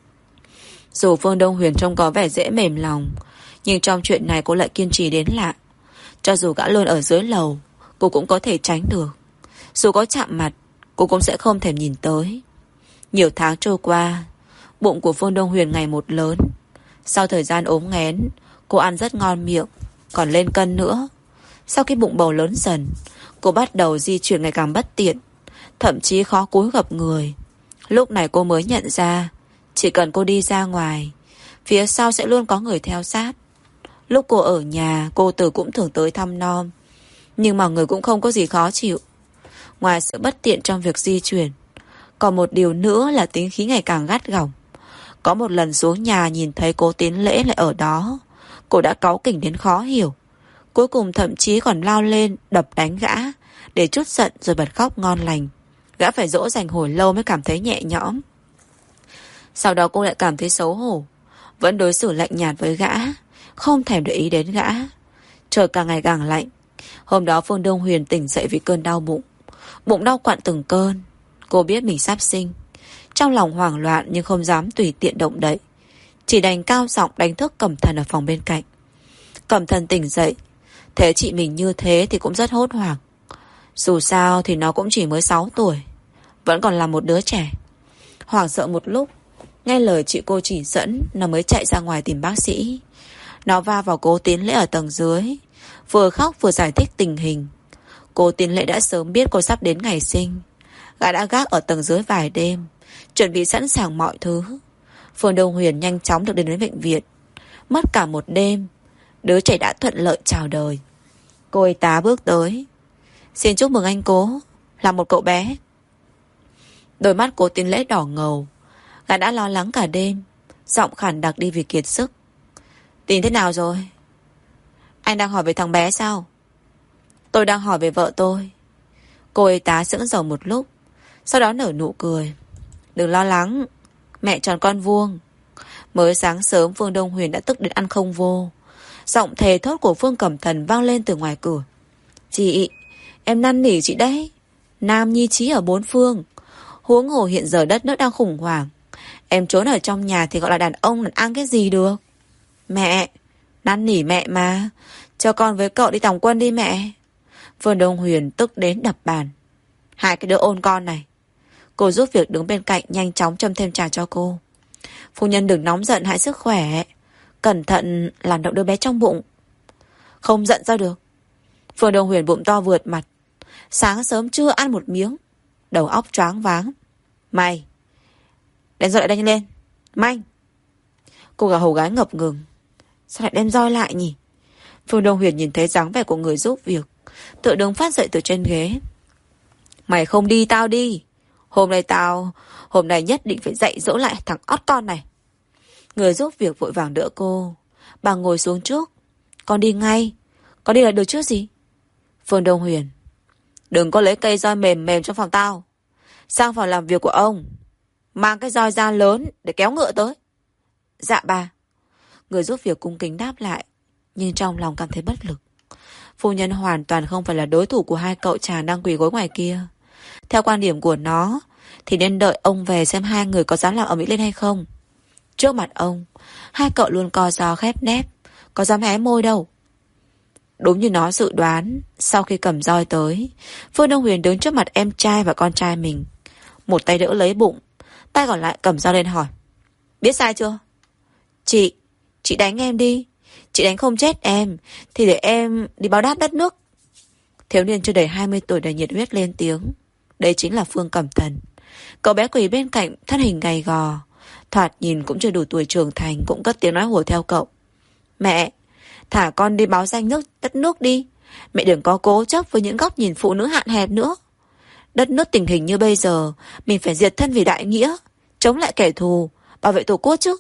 Dù Phương Đông Huyền trông có vẻ dễ mềm lòng, nhưng trong chuyện này cô lại kiên trì đến lạ. Cho dù gã luôn ở dưới lầu, cô cũng có thể tránh được. Dù có chạm mặt, cô cũng sẽ không thèm nhìn tới. Nhiều tháng trôi qua, bụng của Phương Đông Huyền ngày một lớn. Sau thời gian ốm nghén, cô ăn rất ngon miệng, còn lên cân nữa. Sau khi bụng bầu lớn dần, cô bắt đầu di chuyển ngày càng bất tiện, thậm chí khó cúi gập người. Lúc này cô mới nhận ra, chỉ cần cô đi ra ngoài, phía sau sẽ luôn có người theo sát. Lúc cô ở nhà, cô Từ cũng thường tới thăm nom, nhưng mọi người cũng không có gì khó chịu. Ngoài sự bất tiện trong việc di chuyển, còn một điều nữa là tính khí ngày càng gắt gỏng. Có một lần xuống nhà nhìn thấy Cố Tín Lễ lại ở đó, cô đã cáu kỉnh đến khó hiểu. Cuối cùng thậm chí còn lao lên đập đánh gã để trút giận rồi bật khóc ngon lành. Gã phải dỗ dành hồi lâu mới cảm thấy nhẹ nhõm. Sau đó cô lại cảm thấy xấu hổ, vẫn đối xử lạnh nhạt với gã, không thèm để ý đến gã. Trời càng ngày càng lạnh. Hôm đó Phương Đông Huyền tỉnh dậy vì cơn đau bụng. Bụng đau quặn từng cơn. Cô biết mình sắp sinh, trong lòng hoảng loạn nhưng không dám tùy tiện động đậy, chỉ đành cao giọng đánh thức Cẩm Thần ở phòng bên cạnh. Cẩm Thần tỉnh dậy, thấy chị mình như thế thì cũng rất hốt hoảng. Dù sao thì nó cũng chỉ mới sáu tuổi, vẫn còn là một đứa trẻ. Hoảng sợ một lúc, nghe lời chị cô chỉ dẫn, nó mới chạy ra ngoài tìm bác sĩ. Nó va vào Cố Tín Lễ ở tầng dưới, vừa khóc vừa giải thích tình hình. Cố Tín Lễ đã sớm biết cô sắp đến ngày sinh. Gã đã gác ở tầng dưới vài đêm, chuẩn bị sẵn sàng mọi thứ. Phương Đông Huyền nhanh chóng được đến đến bệnh viện. Mất cả một đêm, đứa trẻ đã thuận lợi chào đời. Cô y tá bước tới. Xin chúc mừng anh Cố, là một cậu bé. Đôi mắt Cố Tín Lễ đỏ ngầu. Gã đã lo lắng cả đêm, giọng khản đặc đi vì kiệt sức. Tin thế nào rồi? Anh đang hỏi về thằng bé sao? Tôi đang hỏi về vợ tôi. Cô y tá sững sờ một lúc, sau đó nở nụ cười. Đừng lo lắng, mẹ tròn con vuông. Mới sáng sớm Phương Đông Huyền đã tức đến ăn không vô. Giọng thề thốt của Phương Cẩm Thần vang lên từ ngoài cửa. Chị, em năn nỉ chị đấy. Nam nhi trí ở bốn phương, huống hồ hiện giờ đất nước đang khủng hoảng. Em trốn ở trong nhà thì gọi là đàn ông đàn ăn cái gì được. Mẹ, năn nỉ mẹ mà, cho con với cậu đi tòng quân đi mẹ. Phương Đông Huyền tức đến đập bàn. Hai cái đứa ôn con này. Cô giúp việc đứng bên cạnh nhanh chóng châm thêm trà cho cô. Phu nhân đừng nóng giận hại sức khỏe, cẩn thận làm động đứa bé trong bụng. Không giận sao được. Phương Đông Huyền bụng to vượt mặt, sáng sớm chưa ăn một miếng, đầu óc choáng váng. Mày, đem roi lại đây lên, manh. Cô gà hầu gái ngập ngừng. Sao lại đem roi lại nhỉ? Phương Đông Huyền nhìn thấy dáng vẻ của người giúp việc, tự đứng phát dậy từ trên ghế. Mày không đi tao đi. Hôm nay tao Hôm nay nhất định phải dạy dỗ lại thằng ót con này. Người giúp việc vội vàng đỡ cô. Bà ngồi xuống trước. Con đi ngay. Con đi là được chứ gì? Phương Đông Huyền: Đừng có lấy cây roi mềm mềm trong phòng tao. Sang phòng làm việc của ông, mang cái roi da lớn để kéo ngựa tới. Dạ bà. Người giúp việc cung kính đáp lại, nhưng trong lòng cảm thấy bất lực. Phu nhân hoàn toàn không phải là đối thủ của hai cậu chàng đang quỳ gối ngoài kia. Theo quan điểm của nó thì nên đợi ông về xem hai người có dám làm ầm ĩ lên hay không. Trước mặt ông, hai cậu luôn co giò khép nép, có dám hé môi đâu. Đúng như nó dự đoán, sau khi cầm roi tới, Phương Đông Huyền đứng trước mặt em trai và con trai mình. Một tay đỡ lấy bụng, tay còn lại cầm roi lên hỏi: Biết sai chưa? Chị, chị đánh em đi. Chị đánh không chết em thì để em đi báo đáp đất nước. Thiếu niên chưa đầy hai mươi tuổi đầy nhiệt huyết lên tiếng. Đây chính là Phương Cẩm Thần. Cậu bé quỳ bên cạnh, thân hình gầy gò, thoạt nhìn cũng chưa đủ tuổi trưởng thành, cũng cất tiếng nói hùa theo cậu: Mẹ, thả con đi báo danh nước đất nước đi. Mẹ đừng có cố chấp với những góc nhìn phụ nữ hạn hẹp nữa. Đất nước tình hình như bây giờ, mình phải diệt thân vì đại nghĩa, chống lại kẻ thù, bảo vệ tổ quốc chứ.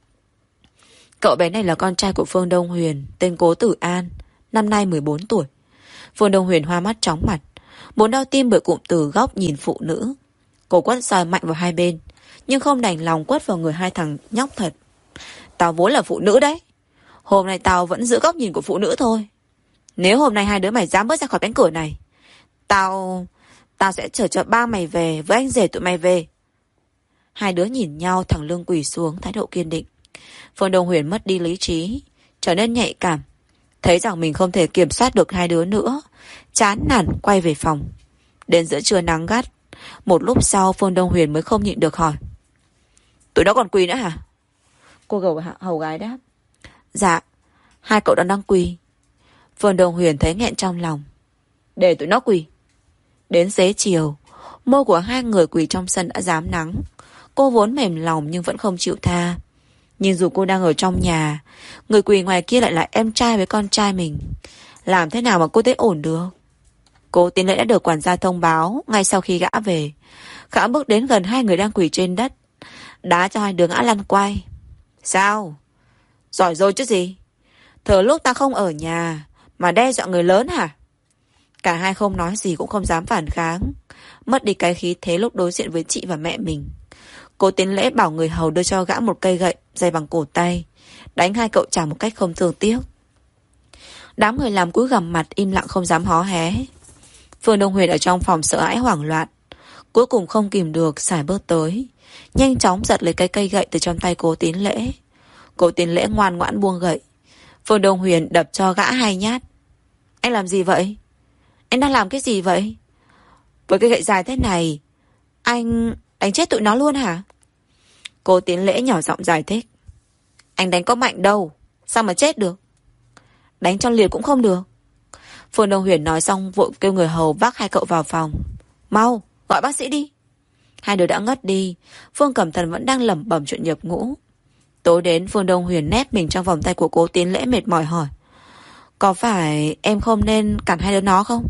Cậu bé này là con trai của Phương Đông Huyền, tên Cố Tử An, năm nay mười bốn tuổi. Phương Đông Huyền hoa mắt chóng mặt, muốn đau tim bởi cụm từ góc nhìn phụ nữ. Cô quất roi mạnh vào hai bên, nhưng không đành lòng quất vào người hai thằng nhóc thật. Tao vốn là phụ nữ đấy. Hôm nay tao vẫn giữ góc nhìn của phụ nữ thôi. Nếu hôm nay hai đứa mày dám bước ra khỏi cánh cửa này, Tao... Tao sẽ chở cho ba mày về với anh rể tụi mày về. Hai đứa nhìn nhau, thẳng lưng quỳ xuống, thái độ kiên định. Phương Đông Huyền mất đi lý trí, trở nên nhạy cảm, thấy rằng mình không thể kiểm soát được hai đứa nữa, chán nản quay về phòng. Đến giữa trưa nắng gắt, một lúc sau Phương Đông Huyền mới không nhịn được hỏi: Tụi nó còn quỳ nữa hả? Cô gầu hầu gái đáp: Dạ, hai cậu đang đang quỳ. Phương Đông Huyền thấy nghẹn trong lòng. Để tụi nó quỳ. Đến xế chiều, môi của hai người quỳ trong sân đã rám nắng. Cô vốn mềm lòng nhưng vẫn không chịu tha. Nhưng dù cô đang ở trong nhà, người quỳ ngoài kia lại là em trai với con trai mình. Làm thế nào mà cô thấy ổn được? Cố Tiến Lễ đã được quản gia thông báo ngay sau khi gã về. Gã bước đến gần hai người đang quỳ trên đất, đá cho hai đứa ngã lăn quay. Sao? Giỏi rồi chứ gì? Thừa lúc ta không ở nhà mà đe dọa người lớn hả? Cả hai không nói gì cũng không dám phản kháng, mất đi cái khí thế lúc đối diện với chị và mẹ mình. Cố Tiến Lễ bảo người hầu đưa cho gã một cây gậy dày bằng cổ tay, đánh hai cậu chàng một cách không thương tiếc. Đám người làm cúi gằm mặt im lặng không dám hó hé. Phương Đông Huyền ở trong phòng sợ hãi hoảng loạn, cuối cùng không kìm được sải bước tới, nhanh chóng giật lấy cái cây gậy từ trong tay Cố Tiến Lễ. Cố Tiến Lễ ngoan ngoãn buông gậy. Phương Đông Huyền đập cho gã hai nhát. Anh làm gì vậy? Anh đang làm cái gì vậy? Với cái gậy dài thế này, anh đánh chết tụi nó luôn hả? Cố Tiến Lễ nhỏ giọng giải thích. Anh đánh có mạnh đâu, sao mà chết được? Đánh cho liệt cũng không được. Phương Đông Huyền nói xong vội kêu người hầu vác hai cậu vào phòng. Mau, gọi bác sĩ đi. Hai đứa đã ngất đi. Phương Cẩm Thần vẫn đang lẩm bẩm chuyện nhập ngũ. Tối đến Phương Đông Huyền nép mình trong vòng tay của Cố Tiến Lễ mệt mỏi hỏi: Có phải em không nên cản hai đứa nó không?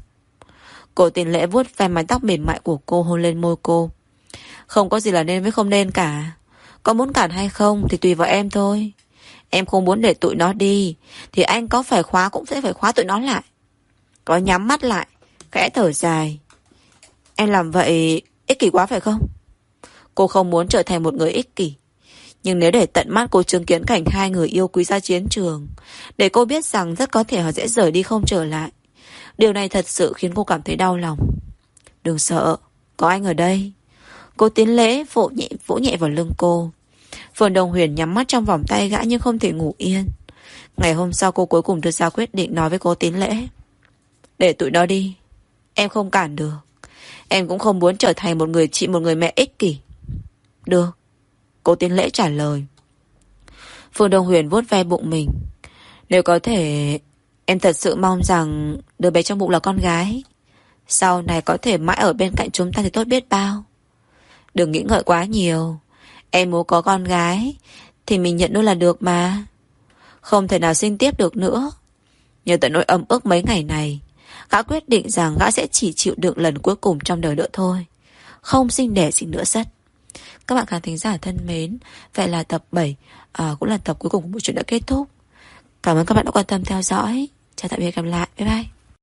Cố Tiến Lễ vuốt ve mái tóc mềm mại của cô, hôn lên môi cô. Không có gì là nên với không nên cả. Có muốn cản hay không thì tùy vào em thôi. Em không muốn để tụi nó đi thì anh có phải khóa cũng sẽ phải khóa tụi nó lại. Có nhắm mắt lại, khẽ thở dài. Em làm vậy ích kỷ quá phải không? Cô không muốn trở thành một người ích kỷ, nhưng nếu để tận mắt cô chứng kiến cảnh hai người yêu quý ra chiến trường, để cô biết rằng rất có thể họ sẽ rời đi không trở lại, điều này thật sự khiến cô cảm thấy đau lòng. Đừng sợ, có anh ở đây. Cô Tiến Lễ vỗ nhẹ, vỗ nhẹ vào lưng cô. Phương Đông Huyền nhắm mắt trong vòng tay gã nhưng không thể ngủ yên. Ngày hôm sau cô cuối cùng đưa ra quyết định, nói với cô Tiến Lễ: Để tụi nó đi, em không cản được. Em cũng không muốn trở thành một người chị, một người mẹ ích kỷ. Được, cô Tiến Lễ trả lời. Phương Đông Huyền vuốt ve bụng mình. Nếu có thể, em thật sự mong rằng đứa bé trong bụng là con gái. Sau này có thể mãi ở bên cạnh chúng ta thì tốt biết bao. Đừng nghĩ ngợi quá nhiều. Em muốn có con gái thì mình nhận nuôi là được mà. Không thể nào sinh tiếp được nữa. Nhờ tận nỗi ấm ức mấy ngày này, gã quyết định rằng gã sẽ chỉ chịu đựng lần cuối cùng trong đời nữa thôi. Không sinh đẻ sinh nữa rất. Các bạn khán thính giả thân mến, vậy là tập bảy à, cũng là tập cuối cùng của bộ truyện đã kết thúc. Cảm ơn các bạn đã quan tâm theo dõi. Chào tạm biệt, gặp lại. Bye bye.